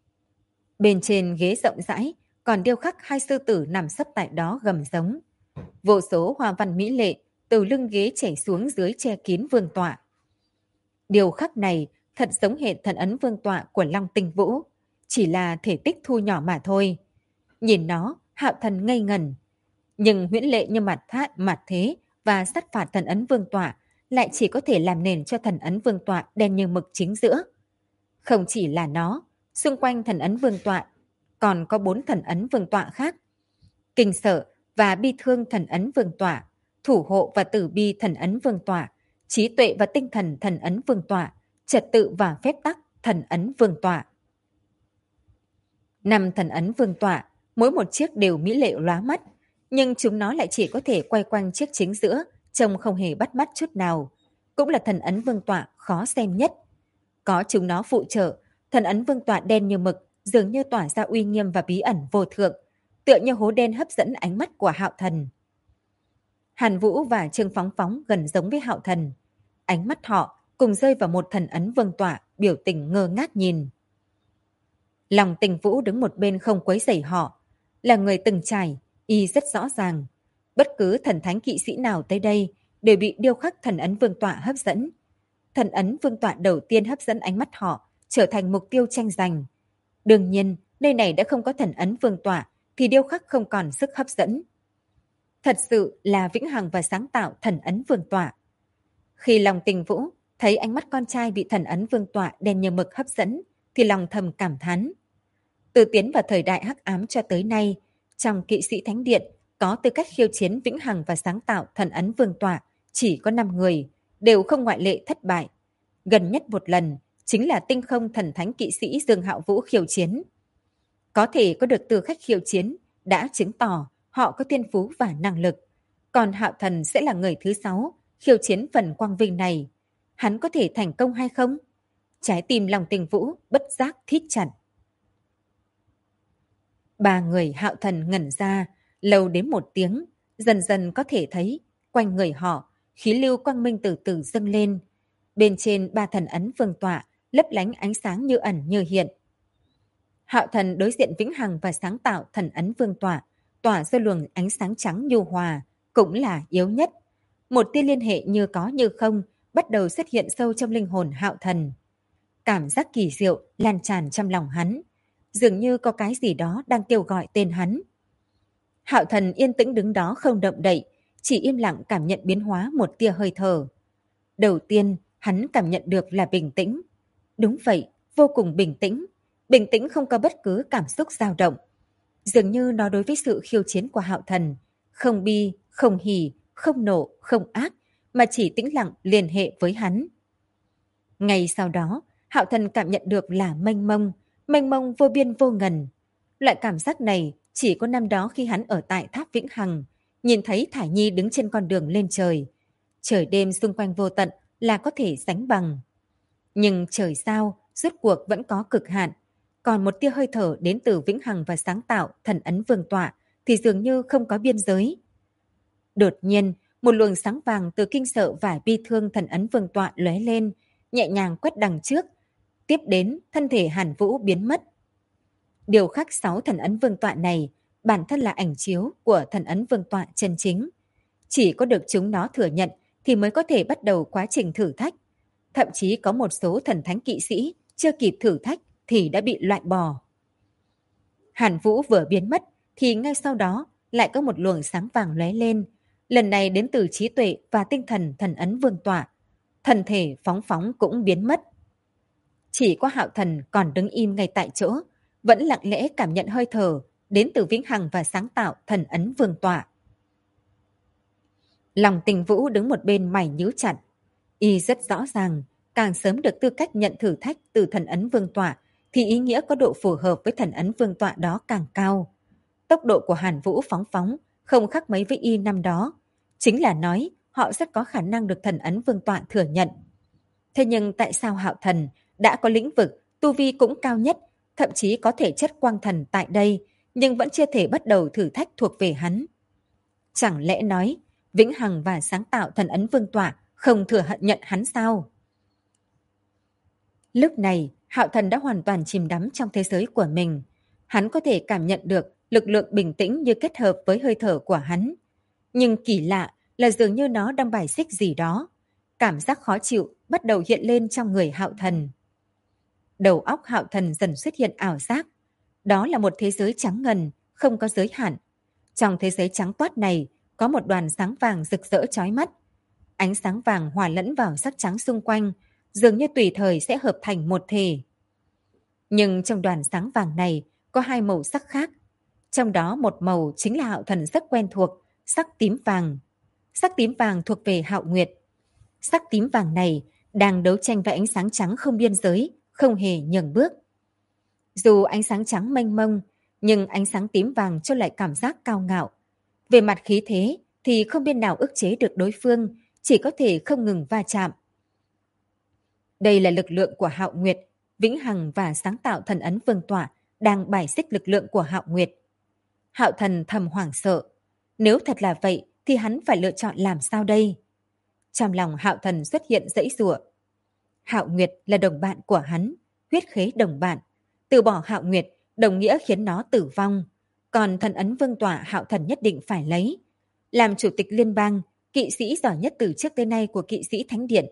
Bên trên ghế rộng rãi còn điêu khắc 2 sư tử nằm sấp tại đó gầm giống. Vô số hoa văn mỹ lệ từ lưng ghế chảy xuống dưới che kín vương tọa. Điêu khắc này thật giống hệt thần ấn vương tọa của Long Tinh Vũ, chỉ là thể tích thu nhỏ mà thôi. Nhìn nó, Hạo Thần ngây ngần. Nhưng huyễn lệ như mặt thế và sát phạt thần ấn vương tọa lại chỉ có thể làm nền cho thần ấn vương tọa đen như mực chính giữa. Không chỉ là nó, xung quanh thần ấn vương tọa còn có 4 thần ấn vương tọa khác. Kinh sợ và bi thương thần ấn vương tọa, thủ hộ và tử bi thần ấn vương tọa, trí tuệ và tinh thần thần ấn vương tọa, trật tự và phép tắc thần ấn vương tọa. 5 thần ấn vương tọa, mỗi một chiếc đều mỹ lệ lóa mắt, nhưng chúng nó lại chỉ có thể quay quanh chiếc chính giữa, trông không hề bắt mắt chút nào. Cũng là thần ấn vương tọa khó xem nhất. Có chúng nó phụ trợ, thần ấn vương tọa đen như mực, dường như tỏa ra uy nghiêm và bí ẩn vô thượng, tựa như hố đen hấp dẫn ánh mắt của Hạo Thần. Hàn Vũ và Trương Phóng Phóng gần giống với Hạo Thần. Ánh mắt họ cùng rơi vào một thần ấn vương tọa, biểu tình ngơ ngác nhìn. Lòng Tình Vũ đứng một bên không quấy rầy họ. Là người từng trải, y rất rõ ràng. Bất cứ thần thánh kỵ sĩ nào tới đây đều bị điêu khắc thần ấn vương tọa hấp dẫn. thần ấn vương tọa đầu tiên hấp dẫn ánh mắt họ, trở thành mục tiêu tranh giành. Đương nhiên, nơi này đã không có thần ấn vương tọa, thì điêu khắc không còn sức hấp dẫn. Thật sự là vĩnh hằng và sáng tạo thần ấn vương tọa. Khi lòng Tình Vũ thấy ánh mắt con trai bị thần ấn vương tọa đen như mực hấp dẫn, thì lòng thầm cảm thán. Từ tiến vào thời đại hắc ám cho tới nay, trong kỵ sĩ thánh điện có tư cách khiêu chiến vĩnh hằng và sáng tạo thần ấn vương tọa chỉ có 5 người, đều không ngoại lệ thất bại. Gần nhất một lần chính là tinh không thần thánh kỵ sĩ Dương Hạo Vũ khiêu chiến. Có thể có được tư cách khiêu chiến đã chứng tỏ họ có thiên phú và năng lực. Còn Hạo Thần sẽ là người thứ 6 khiêu chiến phần quang vinh này. Hắn có thể thành công hay không? Trái tim lòng Tình Vũ bất giác thít chặt. 3 người Hạo Thần ngẩn ra, lâu đến 1 tiếng, dần dần có thể thấy quanh người họ khí lưu quang minh từ từ dâng lên. Bên trên 3 thần ấn vương tọa lấp lánh ánh sáng như ẩn như hiện. Hạo Thần đối diện vĩnh hằng và sáng tạo thần ấn vương tọa, tỏa ra luồng ánh sáng trắng nhu hòa, cũng là yếu nhất. Một tia liên hệ như có như không bắt đầu xuất hiện sâu trong linh hồn Hạo Thần. Cảm giác kỳ diệu lan tràn trong lòng hắn, dường như có cái gì đó đang kêu gọi tên hắn. Hạo Thần yên tĩnh đứng đó không động đậy, chỉ im lặng cảm nhận biến hóa một tia hơi thở. Đầu tiên, hắn cảm nhận được là bình tĩnh. Đúng vậy, vô cùng bình tĩnh. Bình tĩnh không có bất cứ cảm xúc dao động. Dường như nó đối với sự khiêu chiến của Hạo Thần, không bi, không hỉ, không nộ, không ác, mà chỉ tĩnh lặng liên hệ với hắn. Ngay sau đó, Hạo Thần cảm nhận được là mênh mông vô biên vô ngần. Loại cảm giác này chỉ có năm đó khi hắn ở tại tháp Vĩnh Hằng, nhìn thấy Thải Nhi đứng trên con đường lên trời. Trời đêm xung quanh vô tận là có thể sánh bằng. Nhưng trời sao, rốt cuộc vẫn có cực hạn. Còn một tia hơi thở đến từ vĩnh hằng và sáng tạo thần ấn vương tọa thì dường như không có biên giới. Đột nhiên, một luồng sáng vàng từ kinh sợ và bi thương thần ấn vương tọa lóe lên, nhẹ nhàng quét đằng trước. Tiếp đến, thân thể Hàn Vũ biến mất. Điều khắc 6 thần ấn vương tọa này bản thân là ảnh chiếu của thần ấn vương tọa chân chính. Chỉ có được chúng nó thừa nhận thì mới có thể bắt đầu quá trình thử thách. Thậm chí có một số thần thánh kỵ sĩ chưa kịp thử thách thì đã bị loại bỏ. Hàn Vũ vừa biến mất thì ngay sau đó lại có một luồng sáng vàng lóe lên. Lần này đến từ trí tuệ và tinh thần thần ấn vương tọa. Thần thể phóng phóng cũng biến mất. Chỉ có Hạo Thần còn đứng im ngay tại chỗ, vẫn lặng lẽ cảm nhận hơi thở đến từ vĩnh hằng và sáng tạo thần ấn vương tọa. Lòng Tình Vũ đứng một bên mày nhíu chặt. Y rất rõ ràng, càng sớm được tư cách nhận thử thách từ thần ấn vương tọa thì ý nghĩa có độ phù hợp với thần ấn vương tọa đó càng cao. Tốc độ của Hàn Vũ phóng phóng không khác mấy với Y năm đó. Chính là nói họ rất có khả năng được thần ấn vương tọa thừa nhận. Thế nhưng tại sao Hạo Thần đã có lĩnh vực, tu vi cũng cao nhất, thậm chí có thể chất quang thần tại đây, nhưng vẫn chưa thể bắt đầu thử thách thuộc về hắn? Chẳng lẽ nói vĩnh hằng và sáng tạo thần ấn vương tọa không thừa nhận hắn sao? Lúc này, Hạo Thần đã hoàn toàn chìm đắm trong thế giới của mình. Hắn có thể cảm nhận được lực lượng bình tĩnh như kết hợp với hơi thở của hắn. Nhưng kỳ lạ là dường như nó đang bài xích gì đó. Cảm giác khó chịu bắt đầu hiện lên trong người Hạo Thần. Đầu óc Hạo Thần dần xuất hiện ảo giác. Đó là một thế giới trắng ngần, không có giới hạn. Trong thế giới trắng toát này, có một đoàn sáng vàng rực rỡ chói mắt. Ánh sáng vàng hòa lẫn vào sắc trắng xung quanh, dường như tùy thời sẽ hợp thành một thể. Nhưng trong đoàn sáng vàng này có 2 màu sắc khác. Trong đó một màu chính là Hạo Thần rất quen thuộc, sắc tím vàng. Sắc tím vàng thuộc về Hạo Nguyệt. Sắc tím vàng này đang đấu tranh với ánh sáng trắng không biên giới, không hề nhường bước. Dù ánh sáng trắng mênh mông, nhưng ánh sáng tím vàng cho lại cảm giác cao ngạo. Về mặt khí thế thì không bên nào ức chế được đối phương, chỉ có thể không ngừng va chạm. Đây là lực lượng của Hạo Nguyệt, vĩnh hằng và sáng tạo thần ấn vương tọa đang bài xích lực lượng của Hạo Nguyệt. Hạo Thần thầm hoảng sợ. Nếu thật là vậy thì hắn phải lựa chọn làm sao đây? Trong lòng Hạo Thần xuất hiện giãy giụa. Hạo Nguyệt là đồng bạn của hắn, huyết khế đồng bạn. Từ bỏ Hạo Nguyệt đồng nghĩa khiến nó tử vong. Còn thần ấn vương tọa Hạo Thần nhất định phải lấy. Làm chủ tịch liên bang, kỵ sĩ giỏi nhất từ trước tới nay của kỵ sĩ Thánh Điện.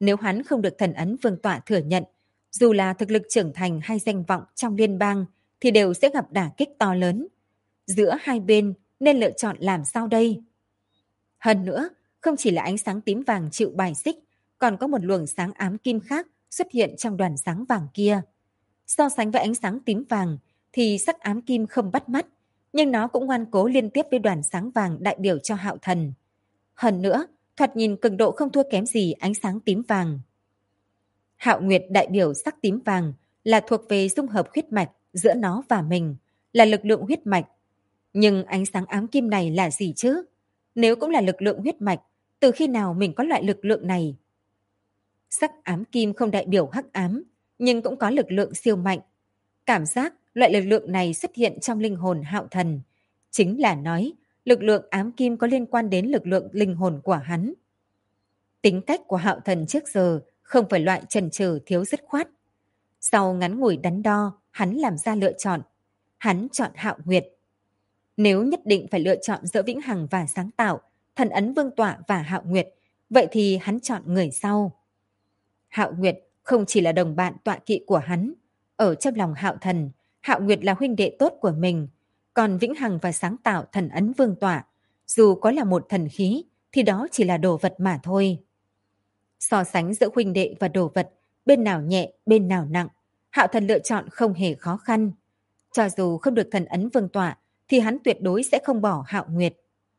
Nếu hắn không được thần ấn vương tọa thừa nhận, dù là thực lực trưởng thành hay danh vọng trong liên bang thì đều sẽ gặp đả kích to lớn. Giữa hai bên nên lựa chọn làm sao đây? Hơn nữa, không chỉ là ánh sáng tím vàng chịu bài xích, còn có một luồng sáng ám kim khác xuất hiện trong đoàn sáng vàng kia. So sánh với ánh sáng tím vàng thì sắc ám kim không bắt mắt, nhưng nó cũng ngoan cố liên tiếp với đoàn sáng vàng đại biểu cho Hạo Thần. Hơn nữa, thoạt nhìn cường độ không thua kém gì ánh sáng tím vàng. Hạo Nguyệt đại biểu sắc tím vàng là thuộc về dung hợp huyết mạch giữa nó và mình, là lực lượng huyết mạch. Nhưng ánh sáng ám kim này là gì chứ? Nếu cũng là lực lượng huyết mạch, từ khi nào mình có loại lực lượng này? Sắc ám kim không đại biểu hắc ám, nhưng cũng có lực lượng siêu mạnh. Cảm giác loại lực lượng này xuất hiện trong linh hồn Hạo Thần, chính là nói lực lượng ám kim có liên quan đến lực lượng linh hồn của hắn. Tính cách của Hạo Thần trước giờ không phải loại chần chừ thiếu dứt khoát. Sau ngắn ngủi đắn đo, hắn làm ra lựa chọn. Hắn chọn Hạo Nguyệt. Nếu nhất định phải lựa chọn giữa vĩnh hằng và sáng tạo, thần ấn vương tọa và Hạo Nguyệt, vậy thì hắn chọn người sau. Hạo Nguyệt không chỉ là đồng bạn tọa kỵ của hắn. Ở trong lòng Hạo Thần, Hạo Nguyệt là huynh đệ tốt của mình. Còn vĩnh hằng và sáng tạo thần ấn vương tọa, dù có là một thần khí, thì đó chỉ là đồ vật mà thôi. So sánh giữa huynh đệ và đồ vật, bên nào nhẹ, bên nào nặng, Hạo Thần lựa chọn không hề khó khăn. Cho dù không được thần ấn vương tọa, thì hắn tuyệt đối sẽ không bỏ Hạo Nguyệt.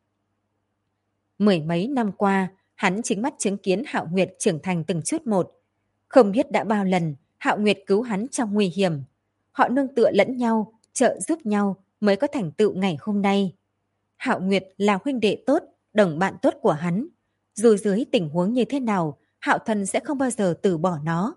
Mười mấy năm qua, hắn chính mắt chứng kiến Hạo Nguyệt trưởng thành từng chút một. Không biết đã bao lần Hạo Nguyệt cứu hắn trong nguy hiểm. Họ nương tựa lẫn nhau, trợ giúp nhau mới có thành tựu ngày hôm nay. Hạo Nguyệt là huynh đệ tốt, đồng bạn tốt của hắn. Dù dưới tình huống như thế nào, Hạo Thần sẽ không bao giờ từ bỏ nó.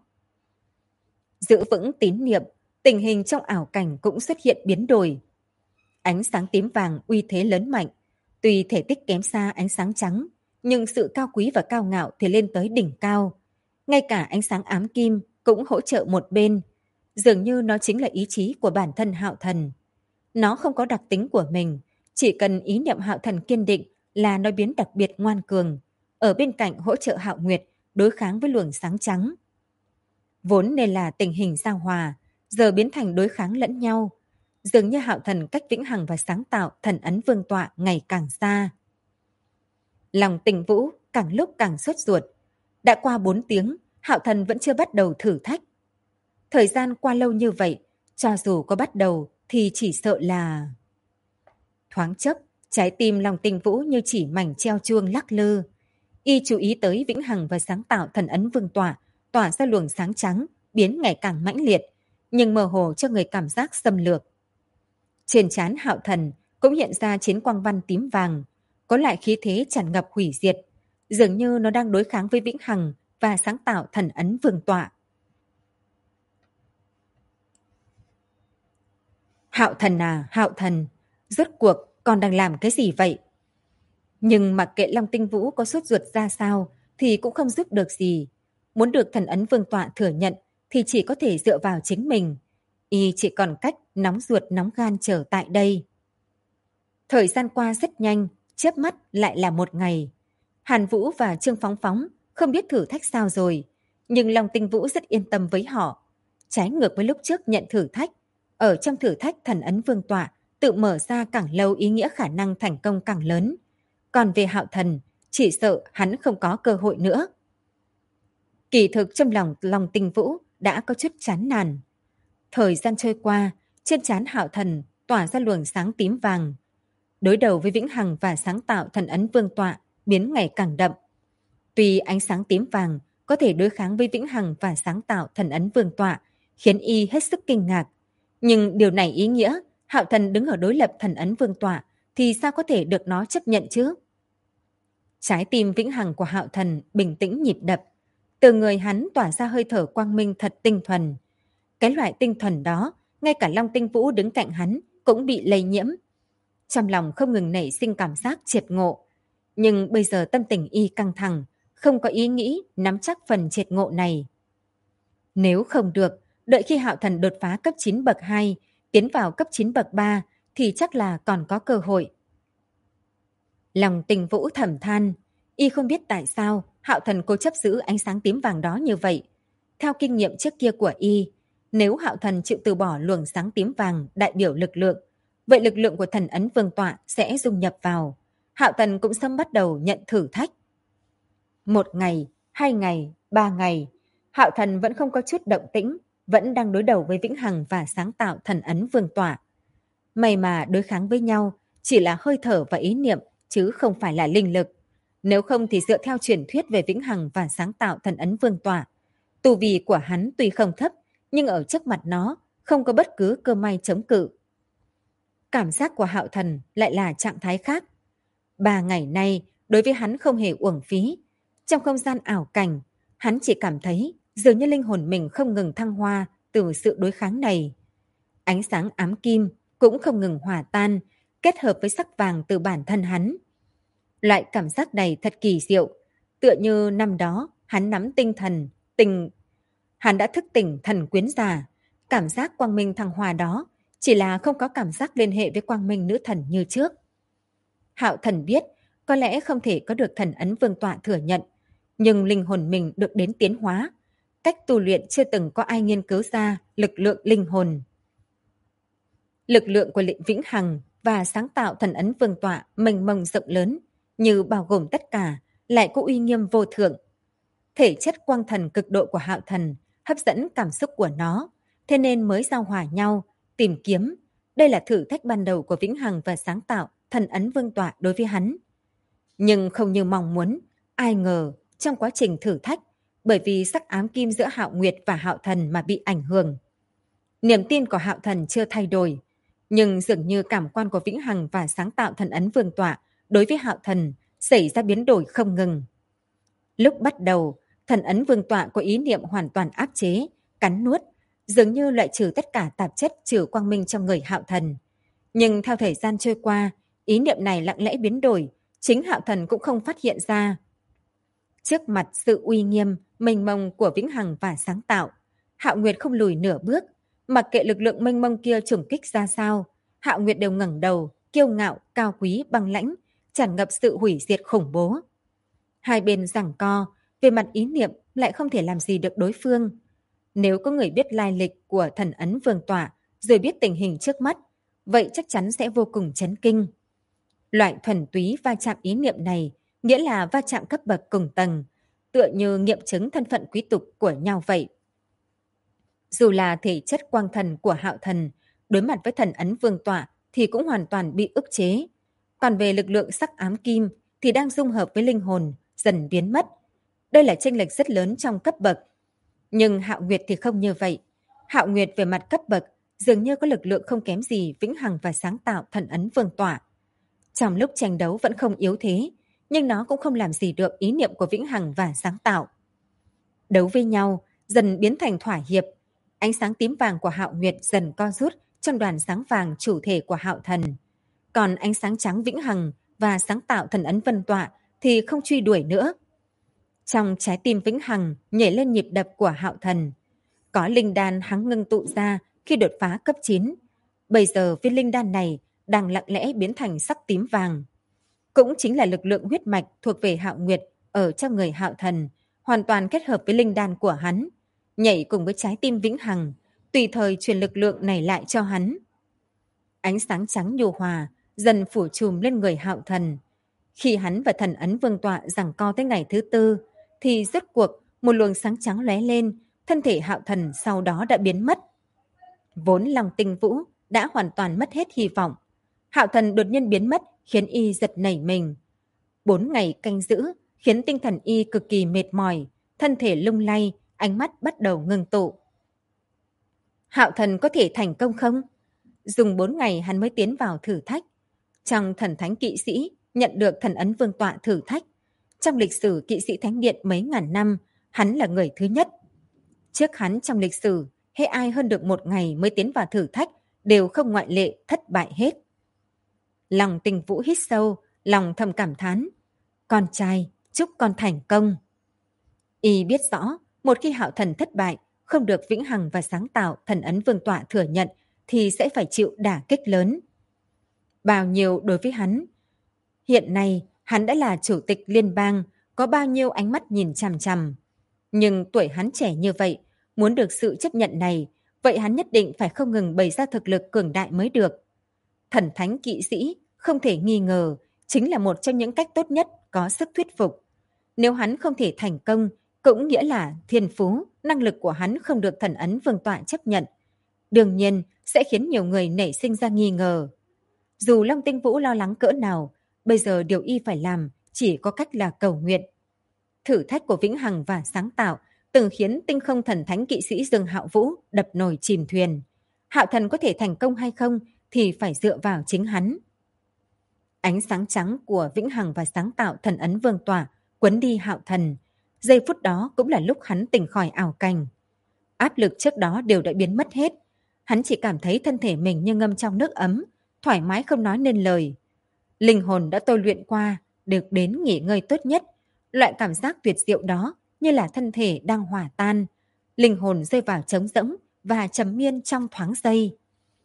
Giữ vững tín niệm, tình hình trong ảo cảnh cũng xuất hiện biến đổi. Ánh sáng tím vàng uy thế lớn mạnh, tuy thể tích kém xa ánh sáng trắng, nhưng sự cao quý và cao ngạo thì lên tới đỉnh cao. Ngay cả ánh sáng ám kim cũng hỗ trợ một bên, dường như nó chính là ý chí của bản thân Hạo Thần. Nó không có đặc tính của mình, chỉ cần ý niệm Hạo Thần kiên định là nó biến đặc biệt ngoan cường, ở bên cạnh hỗ trợ Hạo Nguyệt đối kháng với luồng sáng trắng. Vốn nên là tình hình giao hòa, giờ biến thành đối kháng lẫn nhau. Dường như Hạo Thần cách vĩnh hằng và sáng tạo thần ấn vương tọa ngày càng xa. Lòng Tình Vũ càng lúc càng sốt ruột. Đã qua 4 tiếng, Hạo Thần vẫn chưa bắt đầu thử thách. Thời gian qua lâu như vậy, cho dù có bắt đầu thì chỉ sợ là... Thoáng chốc, trái tim Lòng Tình Vũ như chỉ mảnh treo chuông lắc lư. Y chú ý tới vĩnh hằng và sáng tạo thần ấn vương tọa, tỏa ra luồng sáng trắng, biến ngày càng mãnh liệt, nhưng mơ hồ cho người cảm giác xâm lược. Trên trán Hạo Thần cũng hiện ra chiến quang văn tím vàng, có lại khí thế tràn ngập hủy diệt, dường như nó đang đối kháng với vĩnh hằng và sáng tạo thần ấn vương tọa. Hạo Thần à, Hạo Thần, rốt cuộc con đang làm cái gì vậy? Nhưng mặc kệ Long Tinh Vũ có sốt ruột ra sao thì cũng không giúp được gì. Muốn được thần ấn vương tọa thừa nhận thì chỉ có thể dựa vào chính mình. Y chỉ còn cách nóng ruột nóng gan chờ tại đây. Thời gian qua rất nhanh, chớp mắt lại là một ngày. Hàn Vũ và Trương Phóng Phóng không biết thử thách sao rồi, nhưng Long Tinh Vũ rất yên tâm với họ. Trái ngược với lúc trước nhận thử thách, ở trong thử thách thần ấn vương tọa tự mở ra càng lâu ý nghĩa khả năng thành công càng lớn. Còn về Hạo Thần, chỉ sợ hắn không có cơ hội nữa. Kỳ thực trong lòng Long Tinh Vũ đã có chút chán nản. Thời gian trôi qua, trên trán Hạo Thần tỏa ra luồng sáng tím vàng. Đối đầu với vĩnh hằng và sáng tạo thần ấn vương tọa biến ngày càng đậm. Tuy ánh sáng tím vàng có thể đối kháng với vĩnh hằng và sáng tạo thần ấn vương tọa, khiến y hết sức kinh ngạc. Nhưng điều này ý nghĩa Hạo Thần đứng ở đối lập thần ấn vương tọa thì sao có thể được nó chấp nhận chứ? Trái tim vĩnh hằng của Hạo Thần bình tĩnh nhịp đập. Từ người hắn tỏa ra hơi thở quang minh thật tinh thuần. Cái loại tinh thuần đó, ngay cả Long Tinh Vũ đứng cạnh hắn cũng bị lây nhiễm. Trong lòng không ngừng nảy sinh cảm giác triệt ngộ. Nhưng bây giờ tâm tình y căng thẳng, không có ý nghĩ nắm chắc phần triệt ngộ này. Nếu không được, đợi khi Hạo Thần đột phá cấp 9 bậc 2, tiến vào cấp 9 bậc 3 thì chắc là còn có cơ hội. Lòng Tình Vũ thầm than, y không biết tại sao Hạo Thần cố chấp giữ ánh sáng tím vàng đó như vậy. Theo kinh nghiệm trước kia của y, nếu Hạo Thần chịu từ bỏ luồng sáng tím vàng đại biểu lực lượng, vậy lực lượng của thần ấn vương tọa sẽ dung nhập vào. Hạo Thần cũng sớm bắt đầu nhận thử thách. 1 ngày, 2 ngày, 3 ngày, Hạo Thần vẫn không có chút động tĩnh, vẫn đang đối đầu với vĩnh hằng và sáng tạo thần ấn vương tọa. May mà đối kháng với nhau chỉ là hơi thở và ý niệm, chứ không phải là linh lực. Nếu không thì dựa theo truyền thuyết về vĩnh hằng và sáng tạo thần ấn vương tọa, tu vi của hắn tuy không thấp, nhưng ở trước mặt nó không có bất cứ cơ may chống cự. Cảm giác của Hạo Thần lại là trạng thái khác. 3 ngày nay, đối với hắn không hề uổng phí. Trong không gian ảo cảnh, hắn chỉ cảm thấy dường như linh hồn mình không ngừng thăng hoa từ sự đối kháng này. Ánh sáng ám kim cũng không ngừng hòa tan, kết hợp với sắc vàng từ bản thân hắn. Loại cảm giác này thật kỳ diệu, tựa như năm đó hắn nắm tinh thần, hắn đã thức tỉnh thần quyến giả. Cảm giác quang minh thăng hoa đó chỉ là không có cảm giác liên hệ với quang minh nữ thần như trước. Hạo Thần biết có lẽ không thể có được thần ấn vương tọa thừa nhận, nhưng linh hồn mình được đến tiến hóa. Cách tu luyện chưa từng có ai nghiên cứu ra lực lượng linh hồn. Lực lượng của lệnh vĩnh hằng và sáng tạo thần ấn vương tọa mênh mông rộng lớn, như bao gồm tất cả, lại có uy nghiêm vô thượng. Thể chất quang thần cực độ của Hạo Thần hấp dẫn cảm xúc của nó, thế nên mới giao hòa nhau, tìm kiếm. Đây là thử thách ban đầu của vĩnh hằng và sáng tạo thần ấn vương tọa đối với hắn. Nhưng không như mong muốn, ai ngờ trong quá trình thử thách, bởi vì sắc ám kim giữa Hạo Nguyệt và Hạo Thần mà bị ảnh hưởng. Niềm tin của Hạo Thần chưa thay đổi, nhưng dường như cảm quan của vĩnh hằng và sáng tạo thần ấn vương tọa đối với Hạo Thần xảy ra biến đổi không ngừng. Lúc bắt đầu, thần ấn vương tọa có ý niệm hoàn toàn áp chế, cắn nuốt, dường như loại trừ tất cả tạp chất trừ quang minh trong người Hạo Thần. Nhưng theo thời gian trôi qua, ý niệm này lặng lẽ biến đổi, chính Hạo Thần cũng không phát hiện ra. Trước mặt sự uy nghiêm, mênh mông của vĩnh hằng và sáng tạo, Hạo Nguyệt không lùi nửa bước, mặc kệ lực lượng mênh mông kia trùng kích ra sao, Hạo Nguyệt đều ngẩng đầu, kiêu ngạo, cao quý, băng lãnh, tràn ngập sự hủy diệt khủng bố. Hai bên giằng co, về mặt ý niệm lại không thể làm gì được đối phương. Nếu có người biết lai lịch của thần ấn vương tọa, rồi biết tình hình trước mắt, vậy chắc chắn sẽ vô cùng chấn kinh. Loại thuần túy va chạm ý niệm này nghĩa là va chạm cấp bậc cùng tầng, tựa như nghiệm chứng thân phận quý tộc của nhau vậy. Dù là thể chất quang thần của Hạo Thần, đối mặt với thần ấn vương tọa thì cũng hoàn toàn bị ức chế. Còn về lực lượng sắc ám kim thì đang dung hợp với linh hồn, dần biến mất. Đây là chênh lệch rất lớn trong cấp bậc. Nhưng Hạo Nguyệt thì không như vậy. Hạo Nguyệt về mặt cấp bậc dường như có lực lượng không kém gì vĩnh hằng và sáng tạo thần ấn vương tọa. Trong lúc tranh đấu vẫn không yếu thế, nhưng nó cũng không làm gì được ý niệm của vĩnh hằng và sáng tạo. Đấu với nhau, dần biến thành thỏa hiệp. Ánh sáng tím vàng của Hạo Nguyệt dần co rút trong đoàn sáng vàng chủ thể của Hạo Thần. Còn ánh sáng trắng vĩnh hằng và sáng tạo thần ấn vân tọa thì không truy đuổi nữa. Trong trái tim vĩnh hằng nhảy lên nhịp đập của Hạo Thần. Có linh đan hắn ngưng tụ ra khi đột phá cấp 9. Bây giờ viên linh đan này đang lặng lẽ biến thành sắc tím vàng. Cũng chính là lực lượng huyết mạch thuộc về Hạo Nguyệt ở trong người Hạo Thần, hoàn toàn kết hợp với linh đan của hắn, nhảy cùng với trái tim vĩnh hằng, tùy thời truyền lực lượng này lại cho hắn. Ánh sáng trắng nhu hòa dần phủ trùm lên người Hạo Thần. Khi hắn và thần ấn vương tọa giằng co tới ngày thứ 4, thì rốt cuộc một luồng sáng trắng lóe lên, thân thể Hạo Thần sau đó đã biến mất. Vốn lòng tinh vũ đã hoàn toàn mất hết hy vọng. Hạo Thần đột nhiên biến mất khiến y giật nảy mình. 4 ngày canh giữ khiến tinh thần y cực kỳ mệt mỏi, thân thể lung lay, ánh mắt bắt đầu ngừng tụ. Hạo Thần có thể thành công không? Dùng 4 ngày hắn mới tiến vào thử thách. Trong thần thánh kỵ sĩ nhận được thần ấn vương tọa thử thách. Trong lịch sử kỵ sĩ thánh điện mấy ngàn năm, hắn là người thứ nhất. Trước hắn trong lịch sử, hễ ai hơn được 1 ngày mới tiến vào thử thách đều không ngoại lệ thất bại hết. Lòng Tình Vũ hít sâu, lòng thầm cảm thán. Con trai, chúc con thành công. Y biết rõ, một khi Hạo Thần thất bại, không được vĩnh hằng và sáng tạo thần ấn vương tọa thừa nhận, thì sẽ phải chịu đả kích lớn. Bao nhiêu đối với hắn. Hiện nay, hắn đã là chủ tịch liên bang, có bao nhiêu ánh mắt nhìn chằm chằm. Nhưng tuổi hắn trẻ như vậy, muốn được sự chấp nhận này, vậy hắn nhất định phải không ngừng bày ra thực lực cường đại mới được. Thần thánh kỵ sĩ, không thể nghi ngờ, chính là một trong những cách tốt nhất có sức thuyết phục. Nếu hắn không thể thành công, cũng nghĩa là thiên phú, năng lực của hắn không được thần ấn vương tọa chấp nhận. Đương nhiên, sẽ khiến nhiều người nảy sinh ra nghi ngờ. Dù Long Tinh Vũ lo lắng cỡ nào, bây giờ điều y phải làm chỉ có cách là cầu nguyện. Thử thách của vĩnh hằng và sáng tạo từng khiến tinh không thần thánh kỵ sĩ Dương Hạo Vũ đập nồi chìm thuyền. Hạo Thần có thể thành công hay không thì phải dựa vào chính hắn. Ánh sáng trắng của vĩnh hằng và sáng tạo thần ấn vương tỏa quấn đi Hạo Thần. Giây phút đó cũng là lúc hắn tỉnh khỏi ảo cảnh. Áp lực trước đó đều đã biến mất hết. Hắn chỉ cảm thấy thân thể mình như ngâm trong nước ấm, thoải mái không nói nên lời. Linh hồn đã tôi luyện qua, được đến nghỉ ngơi tốt nhất. Loại cảm giác tuyệt diệu đó như là thân thể đang hòa tan. Linh hồn rơi vào trống rỗng và trầm miên trong thoáng giây.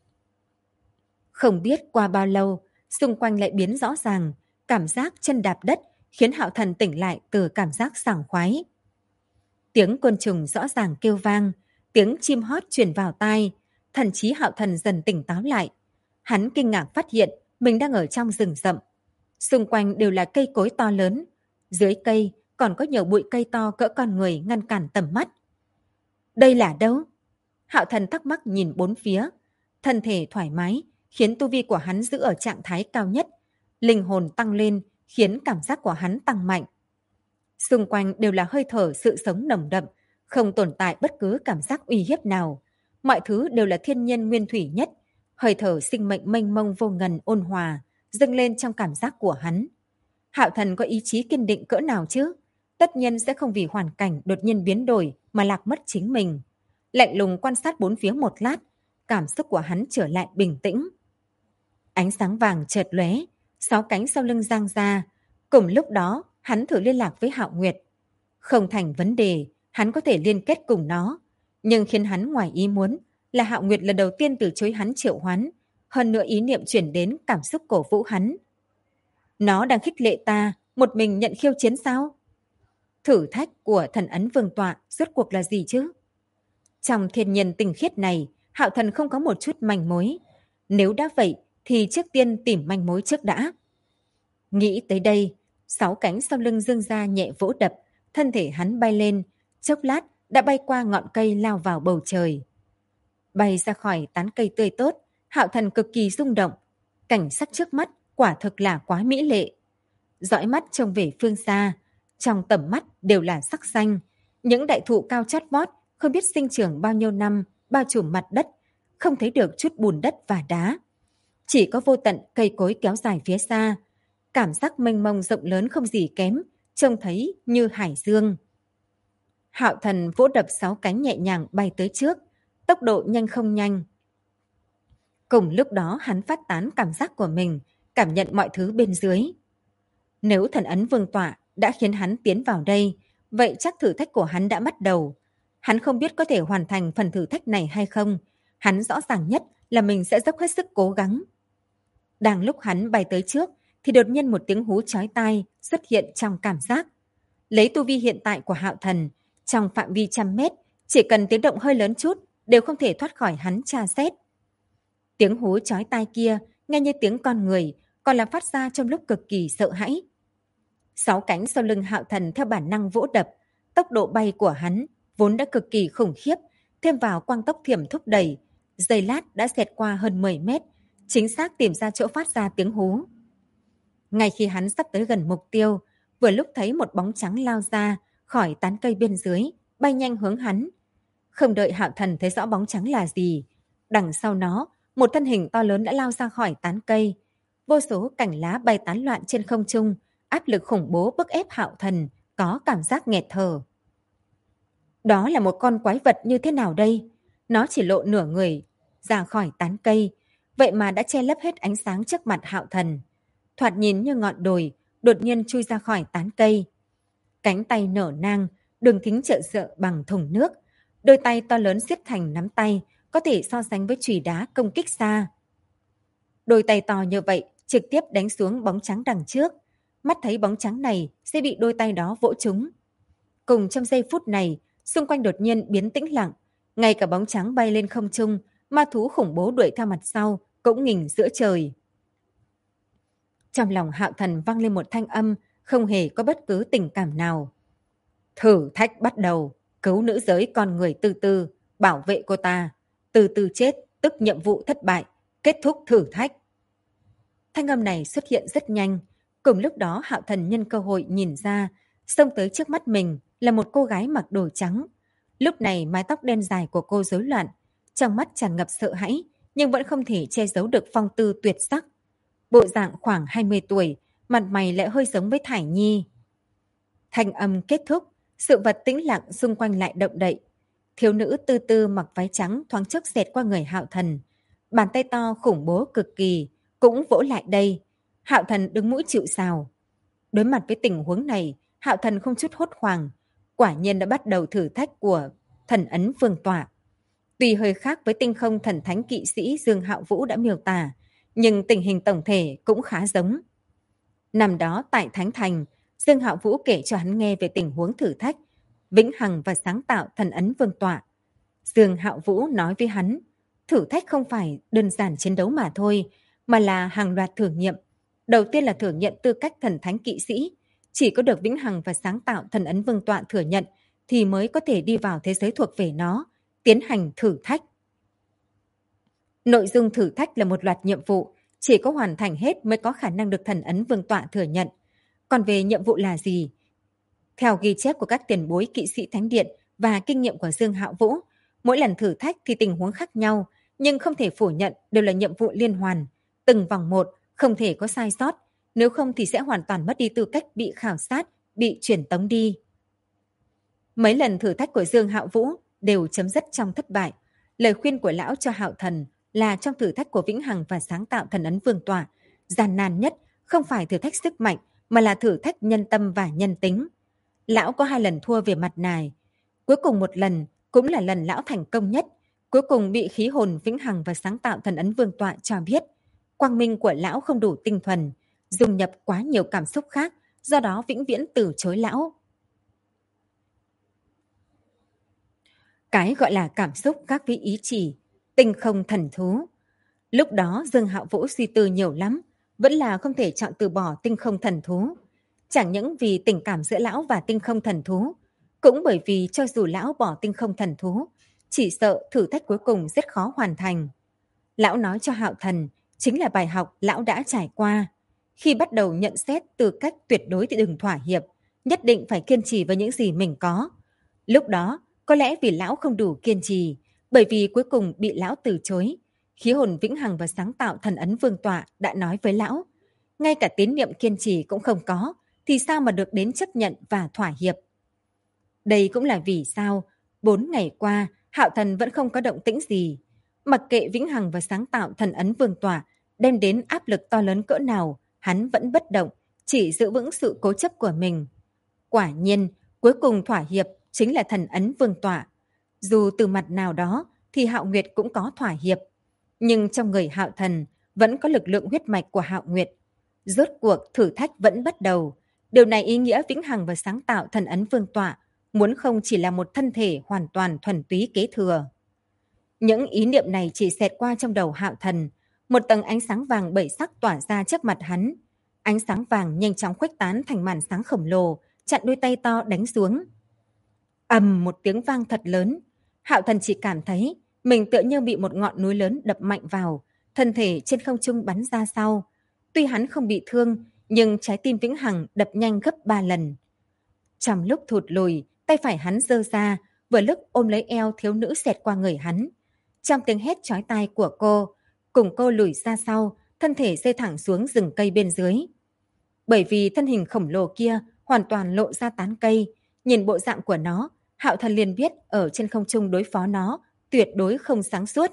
Không biết qua bao lâu, xung quanh lại biến rõ ràng, cảm giác chân đạp đất khiến Hạo Thần tỉnh lại từ cảm giác sảng khoái. Tiếng côn trùng rõ ràng kêu vang, tiếng chim hót truyền vào tai, thần trí Hạo Thần dần tỉnh táo lại. Hắn kinh ngạc phát hiện mình đang ở trong rừng rậm. Xung quanh đều là cây cối to lớn, dưới cây còn có nhiều bụi cây to cỡ con người ngăn cản tầm mắt. Đây là đâu? Hạo Thần thắc mắc nhìn bốn phía, thân thể thoải mái khiến tu vi của hắn giữ ở trạng thái cao nhất, linh hồn tăng lên khiến cảm giác của hắn tăng mạnh. Xung quanh đều là hơi thở sự sống nồng đậm, không tồn tại bất cứ cảm giác uy hiếp nào. Mọi thứ đều là thiên nhiên nguyên thủy nhất, hơi thở sinh mệnh mênh mông vô ngần ôn hòa dâng lên trong cảm giác của hắn. Hạo Thần có ý chí kiên định cỡ nào chứ? Tất nhiên sẽ không vì hoàn cảnh đột nhiên biến đổi mà lạc mất chính mình. Lạnh lùng quan sát bốn phía một lát, cảm xúc của hắn trở lại bình tĩnh. Ánh sáng vàng chợt lóe, 6 cánh sau lưng giang ra. Cùng lúc đó, hắn thử liên lạc với Hạo Nguyệt. Không thành vấn đề, hắn có thể liên kết cùng nó. Nhưng khiến hắn ngoài ý muốn là Hạo Nguyệt lần đầu tiên từ chối hắn triệu hoán. Hơn nữa ý niệm chuyển đến cảm xúc cổ vũ hắn. Nó đang khích lệ ta, một mình nhận khiêu chiến sao? Thử thách của thần ấn vương tọa rốt cuộc là gì chứ? Trong thiên nhiên tinh khiết này, Hạo Thần không có một chút manh mối. Nếu đã vậy, thì trước tiên tìm manh mối trước đã. Nghĩ tới đây, 6 cánh sau lưng dương ra nhẹ vỗ đập, thân thể hắn bay lên, chốc lát đã bay qua ngọn cây lao vào bầu trời. Bay ra khỏi tán cây tươi tốt, Hạo Thần cực kỳ rung động. Cảnh sắc trước mắt quả thực là quá mỹ lệ. Dõi mắt trông về phương xa, trong tầm mắt đều là sắc xanh. Những đại thụ cao chót vót, không biết sinh trưởng bao nhiêu năm, bao trùm mặt đất, không thấy được chút bùn đất và đá. Chỉ có vô tận cây cối kéo dài phía xa. Cảm giác mênh mông rộng lớn không gì kém, trông thấy như hải dương. Hạo Thần vỗ đập 6 cánh nhẹ nhàng bay tới trước, tốc độ nhanh không nhanh. Cùng lúc đó hắn phát tán cảm giác của mình, cảm nhận mọi thứ bên dưới. Nếu thần ấn vương tọa đã khiến hắn tiến vào đây, vậy chắc thử thách của hắn đã bắt đầu. Hắn không biết có thể hoàn thành phần thử thách này hay không. Hắn rõ ràng nhất là mình sẽ dốc hết sức cố gắng. Đang lúc hắn bay tới trước, thì đột nhiên một tiếng hú chói tai xuất hiện trong cảm giác. Lấy tu vi hiện tại của Hạo Thần, trong phạm vi 100 mét, chỉ cần tiếng động hơi lớn chút, đều không thể thoát khỏi hắn tra xét. Tiếng hú chói tai kia, nghe như tiếng con người, còn làm phát ra trong lúc cực kỳ sợ hãi. 6 cánh sau lưng Hạo Thần theo bản năng vỗ đập, tốc độ bay của hắn vốn đã cực kỳ khủng khiếp, thêm vào quang tốc thiểm thúc đẩy, giây lát đã xẹt qua hơn 10 mét, chính xác tìm ra chỗ phát ra tiếng hú. Ngay khi hắn sắp tới gần mục tiêu, vừa lúc thấy một bóng trắng lao ra khỏi tán cây bên dưới, bay nhanh hướng hắn. Không đợi Hạo Thần thấy rõ bóng trắng là gì, đằng sau nó, một thân hình to lớn đã lao ra khỏi tán cây. Vô số cành lá bay tán loạn trên không trung, áp lực khủng bố bức ép Hạo Thần, có cảm giác nghẹt thở. Đó là một con quái vật như thế nào đây? Nó chỉ lộ nửa người ra khỏi tán cây, vậy mà đã che lấp hết ánh sáng trước mặt Hạo Thần. Thoạt nhìn như ngọn đồi, đột nhiên chui ra khỏi tán cây. Cánh tay nở nang, đường thính trợ sợ bằng thùng nước. Đôi tay to lớn siết thành nắm tay, có thể so sánh với chùy đá công kích xa. Đôi tay to như vậy trực tiếp đánh xuống bóng trắng đằng trước. mắt thấy bóng trắng này sẽ bị đôi tay đó vỗ trúng. Cùng trong giây phút này, xung quanh đột nhiên biến tĩnh lặng, ngay cả bóng trắng bay lên không trung, ma thú khủng bố đuổi theo mặt sau cũng nghình giữa trời. Trong lòng Hạo Thần vang lên một thanh âm không hề có bất cứ tình cảm nào. Thử thách bắt đầu, cứu nữ giới con người Tư Tư, bảo vệ cô ta. Tư Tư chết, tức nhiệm vụ thất bại, kết thúc thử thách. Thanh âm này xuất hiện rất nhanh. Cùng lúc đó Hạo Thần nhân cơ hội nhìn ra, xông tới trước mắt mình là một cô gái mặc đồ trắng. Lúc này mái tóc đen dài của cô rối loạn, trong mắt tràn ngập sợ hãi, nhưng vẫn không thể che giấu được phong tư tuyệt sắc. Bộ dạng khoảng 20 tuổi, mặt mày lại hơi giống với Thải Nhi. Thanh âm kết thúc, sự vật tĩnh lặng xung quanh lại động đậy. Thiếu nữ Tư Tư mặc váy trắng thoáng chốc xẹt qua người Hạo Thần. Bàn tay to khủng bố cực kỳ, cũng vỗ lại đây. Hạo Thần đứng mũi chịu sào. Đối mặt với tình huống này, Hạo Thần không chút hốt hoảng. Quả nhiên đã bắt đầu thử thách của thần ấn vương tọa. Tuy hơi khác với tinh không thần thánh kỵ sĩ Dương Hạo Vũ đã miêu tả, nhưng tình hình tổng thể cũng khá giống. Năm đó tại Thánh Thành, Dương Hạo Vũ kể cho hắn nghe về tình huống thử thách, vĩnh hằng và sáng tạo thần ấn vương tọa. Dương Hạo Vũ nói với hắn, thử thách không phải đơn giản chiến đấu mà thôi, mà là hàng loạt thử nghiệm. Đầu tiên là thử nghiệm tư cách thần thánh kỵ sĩ, chỉ có được vĩnh hằng và sáng tạo thần ấn vương tọa thừa nhận thì mới có thể đi vào thế giới thuộc về nó, tiến hành thử thách. Nội dung thử thách là một loạt nhiệm vụ, chỉ có hoàn thành hết mới có khả năng được thần ấn vương tọa thừa nhận. Còn về nhiệm vụ là gì? Theo ghi chép của các tiền bối kỵ sĩ thánh điện và kinh nghiệm của Dương Hạo Vũ, mỗi lần thử thách thì tình huống khác nhau, nhưng không thể phủ nhận đều là nhiệm vụ liên hoàn. Từng vòng một, không thể có sai sót, nếu không thì sẽ hoàn toàn mất đi tư cách bị khảo sát, bị truyền tống đi. Mấy lần thử thách của Dương Hạo Vũ đều chấm dứt trong thất bại. Lời khuyên của lão cho Hạo Thần là trong thử thách của vĩnh hằng và sáng tạo thần ấn vương tọa, gian nan nhất không phải thử thách sức mạnh mà là thử thách nhân tâm và nhân tính. Lão có 2 lần thua về mặt này. Cuối cùng một lần cũng là lần lão thành công nhất, cuối cùng bị khí hồn vĩnh hằng và sáng tạo thần ấn vương tọa cho biết quang minh của lão không đủ tinh thuần, dung nhập quá nhiều cảm xúc khác, do đó vĩnh viễn từ chối lão. Cái gọi là cảm xúc khác với ý chỉ, tinh không thần thú. Lúc đó Dương Hạo Vũ suy tư nhiều lắm, vẫn là không thể chọn từ bỏ tinh không thần thú. Chẳng những vì tình cảm giữa lão và tinh không thần thú, cũng bởi vì cho dù lão bỏ tinh không thần thú, chỉ sợ thử thách cuối cùng rất khó hoàn thành. Lão nói cho Hạo Thần chính là bài học lão đã trải qua. Khi bắt đầu nhận xét tư cách tuyệt đối thì đừng thỏa hiệp, nhất định phải kiên trì với những gì mình có. Lúc đó, có lẽ vì lão không đủ kiên trì, bởi vì cuối cùng bị lão từ chối. Khí hồn vĩnh hằng và sáng tạo thần ấn vương tọa đã nói với lão, ngay cả tín niệm kiên trì cũng không có, thì sao mà được đến chấp nhận và thỏa hiệp. Đây cũng là vì sao 4 ngày qua Hạo Thần vẫn không có động tĩnh gì. Mặc kệ vĩnh hằng và sáng tạo thần ấn vương tọa đem đến áp lực to lớn cỡ nào, hắn vẫn bất động, chỉ giữ vững sự cố chấp của mình. Quả nhiên, cuối cùng thỏa hiệp chính là thần ấn vương tọa. Dù từ mặt nào đó thì Hạo Nguyệt cũng có thỏa hiệp, nhưng trong người Hạo Thần vẫn có lực lượng huyết mạch của Hạo Nguyệt. Rốt cuộc thử thách vẫn bắt đầu. Điều này ý nghĩa vĩnh hằng và sáng tạo thần ấn vương tọa muốn không chỉ là một thân thể hoàn toàn thuần túy kế thừa. Những ý niệm này chỉ xẹt qua trong đầu Hạo Thần, một tầng ánh sáng vàng bảy sắc tỏa ra trước mặt hắn. Ánh sáng vàng nhanh chóng khuếch tán thành màn sáng khổng lồ, chặn đôi tay to đánh xuống. Ầm một tiếng vang thật lớn, Hạo Thần chỉ cảm thấy mình tựa như bị một ngọn núi lớn đập mạnh vào, thân thể trên không trung bắn ra sau. Tuy hắn không bị thương, nhưng trái tim vĩnh hằng đập nhanh gấp 3 lần. Trong lúc thụt lùi, tay phải hắn giơ ra, vừa lúc ôm lấy eo thiếu nữ xẹt qua người hắn. Trong tiếng hét chói tai của cô, cùng cô lùi ra sau, thân thể rơi thẳng xuống rừng cây bên dưới. Bởi vì thân hình khổng lồ kia hoàn toàn lộ ra tán cây, nhìn bộ dạng của nó, Hạo Thần liền biết ở trên không trung đối phó nó tuyệt đối không sáng suốt.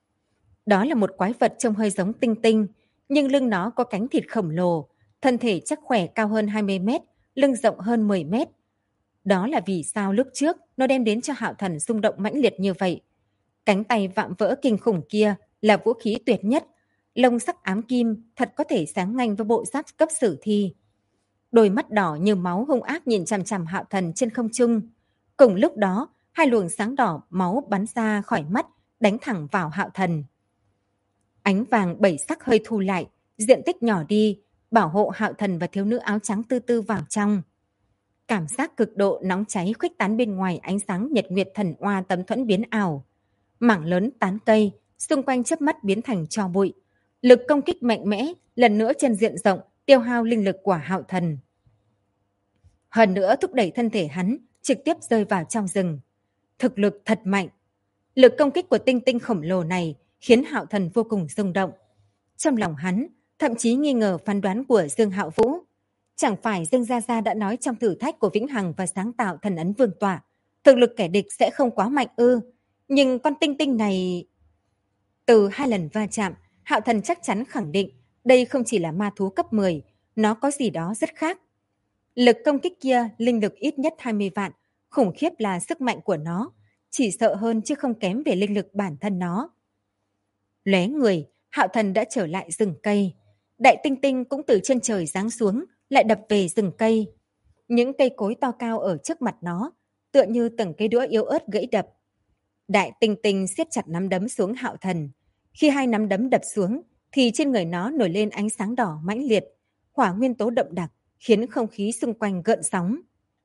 Đó là một quái vật trông hơi giống tinh tinh, nhưng lưng nó có cánh thịt khổng lồ, thân thể chắc khỏe cao hơn 20 mét, lưng rộng hơn 10 mét. Đó là vì sao lúc trước nó đem đến cho Hạo Thần xung động mãnh liệt như vậy. Cánh tay vạm vỡ kinh khủng kia là vũ khí tuyệt nhất, lông sắc ám kim thật có thể sáng nganh với bộ giáp cấp sử thi. Đôi mắt đỏ như máu hung ác nhìn chằm chằm Hạo Thần trên không trung. Cùng lúc đó, hai luồng sáng đỏ máu bắn ra khỏi mắt, đánh thẳng vào Hạo Thần. Ánh vàng bảy sắc hơi thu lại, diện tích nhỏ đi, bảo hộ Hạo Thần và thiếu nữ áo trắng tư tư vào trong. Cảm giác cực độ nóng cháy khuếch tán bên ngoài ánh sáng nhật nguyệt thần oa tấm thuẫn biến ảo. Mảng lớn tán cây, xung quanh chớp mắt biến thành tro bụi. Lực công kích mạnh mẽ, lần nữa trên diện rộng, tiêu hao linh lực của Hạo Thần. Hơn nữa thúc đẩy thân thể hắn trực tiếp rơi vào trong rừng. Thực lực thật mạnh. Lực công kích của tinh tinh khổng lồ này khiến Hạo Thần vô cùng rung động. Trong lòng hắn, thậm chí nghi ngờ phán đoán của Dương Hạo Vũ. Chẳng phải Dương Gia Gia đã nói trong thử thách của Vĩnh Hằng và sáng tạo thần ấn vương tọa, thực lực kẻ địch sẽ không quá mạnh ư? Nhưng con tinh tinh này... Từ 2 lần va chạm, Hạo Thần chắc chắn khẳng định đây không chỉ là ma thú cấp 10, nó có gì đó rất khác. Lực công kích kia linh lực ít nhất 20 vạn, khủng khiếp là sức mạnh của nó, chỉ sợ hơn chứ không kém về linh lực bản thân nó. Lóe người, Hạo Thần đã trở lại rừng cây. Đại tinh tinh cũng từ trên trời giáng xuống, lại đập về rừng cây. Những cây cối to cao ở trước mặt nó, tựa như từng cây đũa yếu ớt gãy đập. Đại tinh tinh siết chặt nắm đấm xuống Hạo Thần. Khi hai nắm đấm đập xuống, thì trên người nó nổi lên ánh sáng đỏ mãnh liệt, hỏa nguyên tố đậm đặc, khiến không khí xung quanh gợn sóng.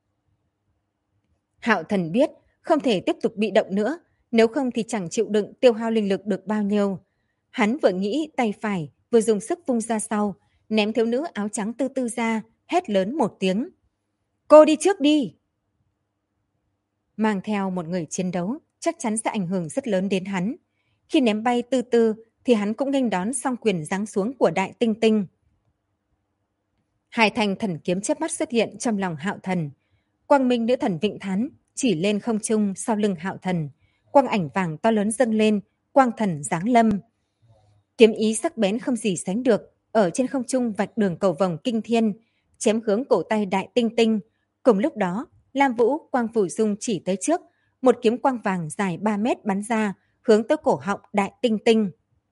Hạo Thần biết không thể tiếp tục bị động nữa, nếu không thì chẳng chịu đựng tiêu hao linh lực được bao nhiêu. Hắn vừa nghĩ tay phải, vừa dùng sức vung ra sau, ném thiếu nữ áo trắng tư tư ra, hét lớn một tiếng. Cô đi trước đi! Mang theo một người chiến đấu, chắc chắn sẽ ảnh hưởng rất lớn đến hắn. Khi ném bay tư tư, thì hắn cũng nghênh đón song quyền giáng xuống của đại tinh tinh. Hai thanh thần kiếm chớp mắt xuất hiện trong lòng Hạo Thần. Quang minh nữ thần Vịnh Thán chỉ lên không trung sau lưng Hạo Thần. Quang ảnh vàng to lớn dâng lên, quang thần giáng lâm. Kiếm ý sắc bén không gì sánh được, ở trên không trung vạch đường cầu vồng kinh thiên, chém hướng cổ tay đại tinh tinh. Cùng lúc đó, Lam Vũ quang phủ dung chỉ tới trước, một kiếm quang vàng dài 3 mét bắn ra, hướng tới cổ họng đại tinh tinh.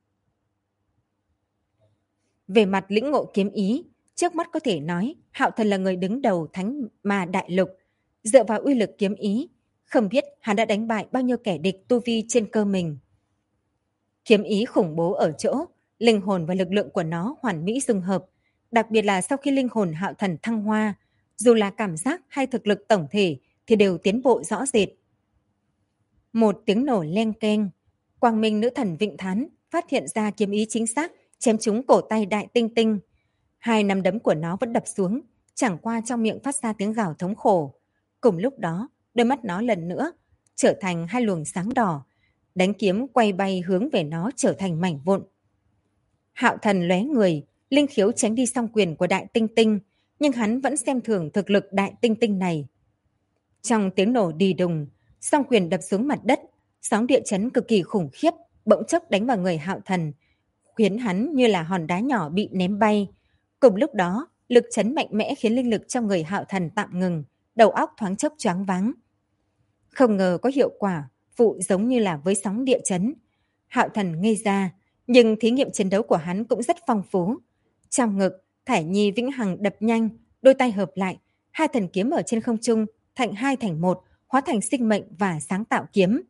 Về mặt lĩnh ngộ kiếm ý, trước mắt có thể nói Hạo Thần là người đứng đầu thánh ma đại lục. Dựa vào uy lực kiếm ý, không biết hắn đã đánh bại bao nhiêu kẻ địch tu vi trên cơ mình. Kiếm ý khủng bố ở chỗ, linh hồn và lực lượng của nó hoàn mỹ dung hợp. Đặc biệt là sau khi linh hồn Hạo Thần thăng hoa, dù là cảm giác hay thực lực tổng thể thì đều tiến bộ rõ rệt. Một tiếng nổ leng keng, quang minh nữ thần Vịnh Thán phát hiện ra kiếm ý chính xác, chém trúng cổ tay đại tinh tinh. Hai nắm đấm của nó vẫn đập xuống, chẳng qua trong miệng phát ra tiếng gào thống khổ. Cùng lúc đó, đôi mắt nó lần nữa trở thành hai luồng sáng đỏ, đánh kiếm quay bay hướng về nó trở thành mảnh vụn. Hạo Thần lóe người, linh khiếu tránh đi song quyền của đại tinh tinh, nhưng hắn vẫn xem thường thực lực đại tinh tinh này. Trong tiếng nổ đì đùng, song quyền đập xuống mặt đất, sóng địa chấn cực kỳ khủng khiếp, bỗng chốc đánh vào người Hạo Thần, khiến hắn như là hòn đá nhỏ bị ném bay. Cùng lúc đó, lực chấn mạnh mẽ khiến linh lực trong người Hạo Thần tạm ngừng, đầu óc thoáng chốc choáng váng. Không ngờ có hiệu quả, phụ giống như là với sóng địa chấn. Hạo Thần ngây ra, nhưng thí nghiệm chiến đấu của hắn cũng rất phong phú. Trong ngực, Thải Nhi Vĩnh Hằng đập nhanh, đôi tay hợp lại, hai thần kiếm ở trên không trung, thành hai thành một, hóa thành sinh mệnh và sáng tạo kiếm.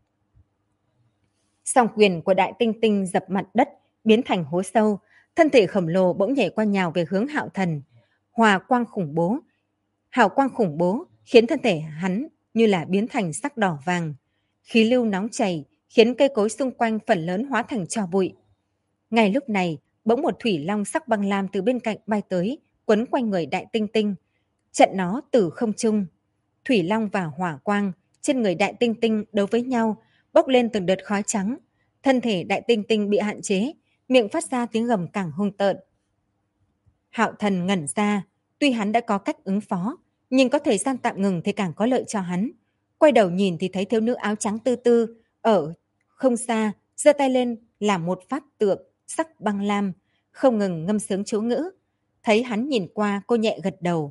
Song quyền của đại tinh tinh dập mặt đất, biến thành hố sâu, thân thể khổng lồ bỗng nhảy qua nhào về hướng Hạo Thần. Hào quang khủng bố khiến thân thể hắn như là biến thành sắc đỏ vàng. Khí lưu nóng chảy khiến cây cối xung quanh phần lớn hóa thành tro bụi. Ngay lúc này, bỗng một thủy long sắc băng lam từ bên cạnh bay tới, quấn quanh người đại tinh tinh, chặn nó từ không trung. Thủy long và hỏa quang trên người đại tinh tinh đấu với nhau, bốc lên từng đợt khói trắng. Thân thể đại tinh tinh bị hạn chế, miệng phát ra tiếng gầm càng hung tợn. Hạo Thần ngẩn ra, tuy hắn đã có cách ứng phó, nhưng có thời gian tạm ngừng thì càng có lợi cho hắn. Quay đầu nhìn thì thấy thiếu nữ áo trắng tư tư ở không xa, giơ tay lên làm một pháp tượng sắc băng lam, không ngừng ngâm sướng chú ngữ. Thấy hắn nhìn qua, cô nhẹ gật đầu.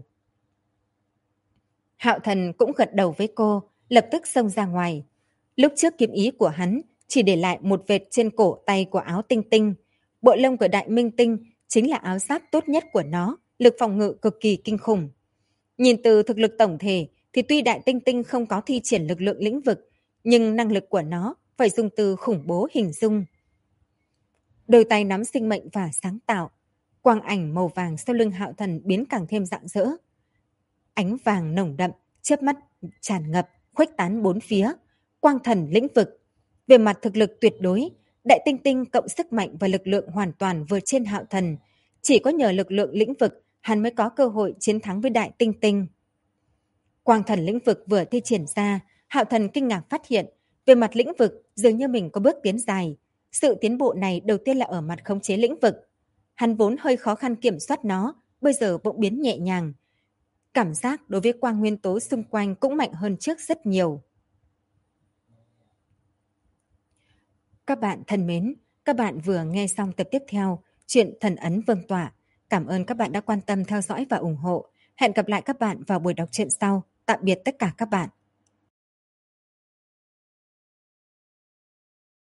Hạo Thần cũng gật đầu với cô, lập tức xông ra ngoài. Lúc trước kiếm ý của hắn chỉ để lại một vệt trên cổ tay của áo tinh tinh. Bộ lông của đại minh tinh chính là áo giáp tốt nhất của nó, lực phòng ngự cực kỳ kinh khủng. Nhìn từ thực lực tổng thể thì tuy Đại Tinh Tinh không có thi triển lực lượng lĩnh vực, nhưng năng lực của nó phải dùng từ khủng bố hình dung. Đôi tay nắm sinh mệnh và sáng tạo, quang ảnh màu vàng sau lưng Hạo Thần biến càng thêm rạng rỡ. Ánh vàng nồng đậm, chớp mắt tràn ngập, khuếch tán bốn phía, quang thần lĩnh vực. Về mặt thực lực tuyệt đối, Đại Tinh Tinh cộng sức mạnh và lực lượng hoàn toàn vượt trên Hạo Thần. Chỉ có nhờ lực lượng lĩnh vực, hắn mới có cơ hội chiến thắng với Đại Tinh Tinh. Quang thần lĩnh vực vừa thi triển ra, Hạo Thần kinh ngạc phát hiện, về mặt lĩnh vực dường như mình có bước tiến dài. Sự tiến bộ này đầu tiên là ở mặt khống chế lĩnh vực. Hắn vốn hơi khó khăn kiểm soát nó, bây giờ bỗng biến nhẹ nhàng. Cảm giác đối với quang nguyên tố xung quanh cũng mạnh hơn trước rất nhiều. Các bạn thân mến, các bạn vừa nghe xong tập tiếp theo chuyện Thần Ấn Vương Tọa. Cảm ơn các bạn đã quan tâm theo dõi và ủng hộ. Hẹn gặp lại các bạn vào buổi đọc truyện sau. Tạm biệt tất cả các bạn.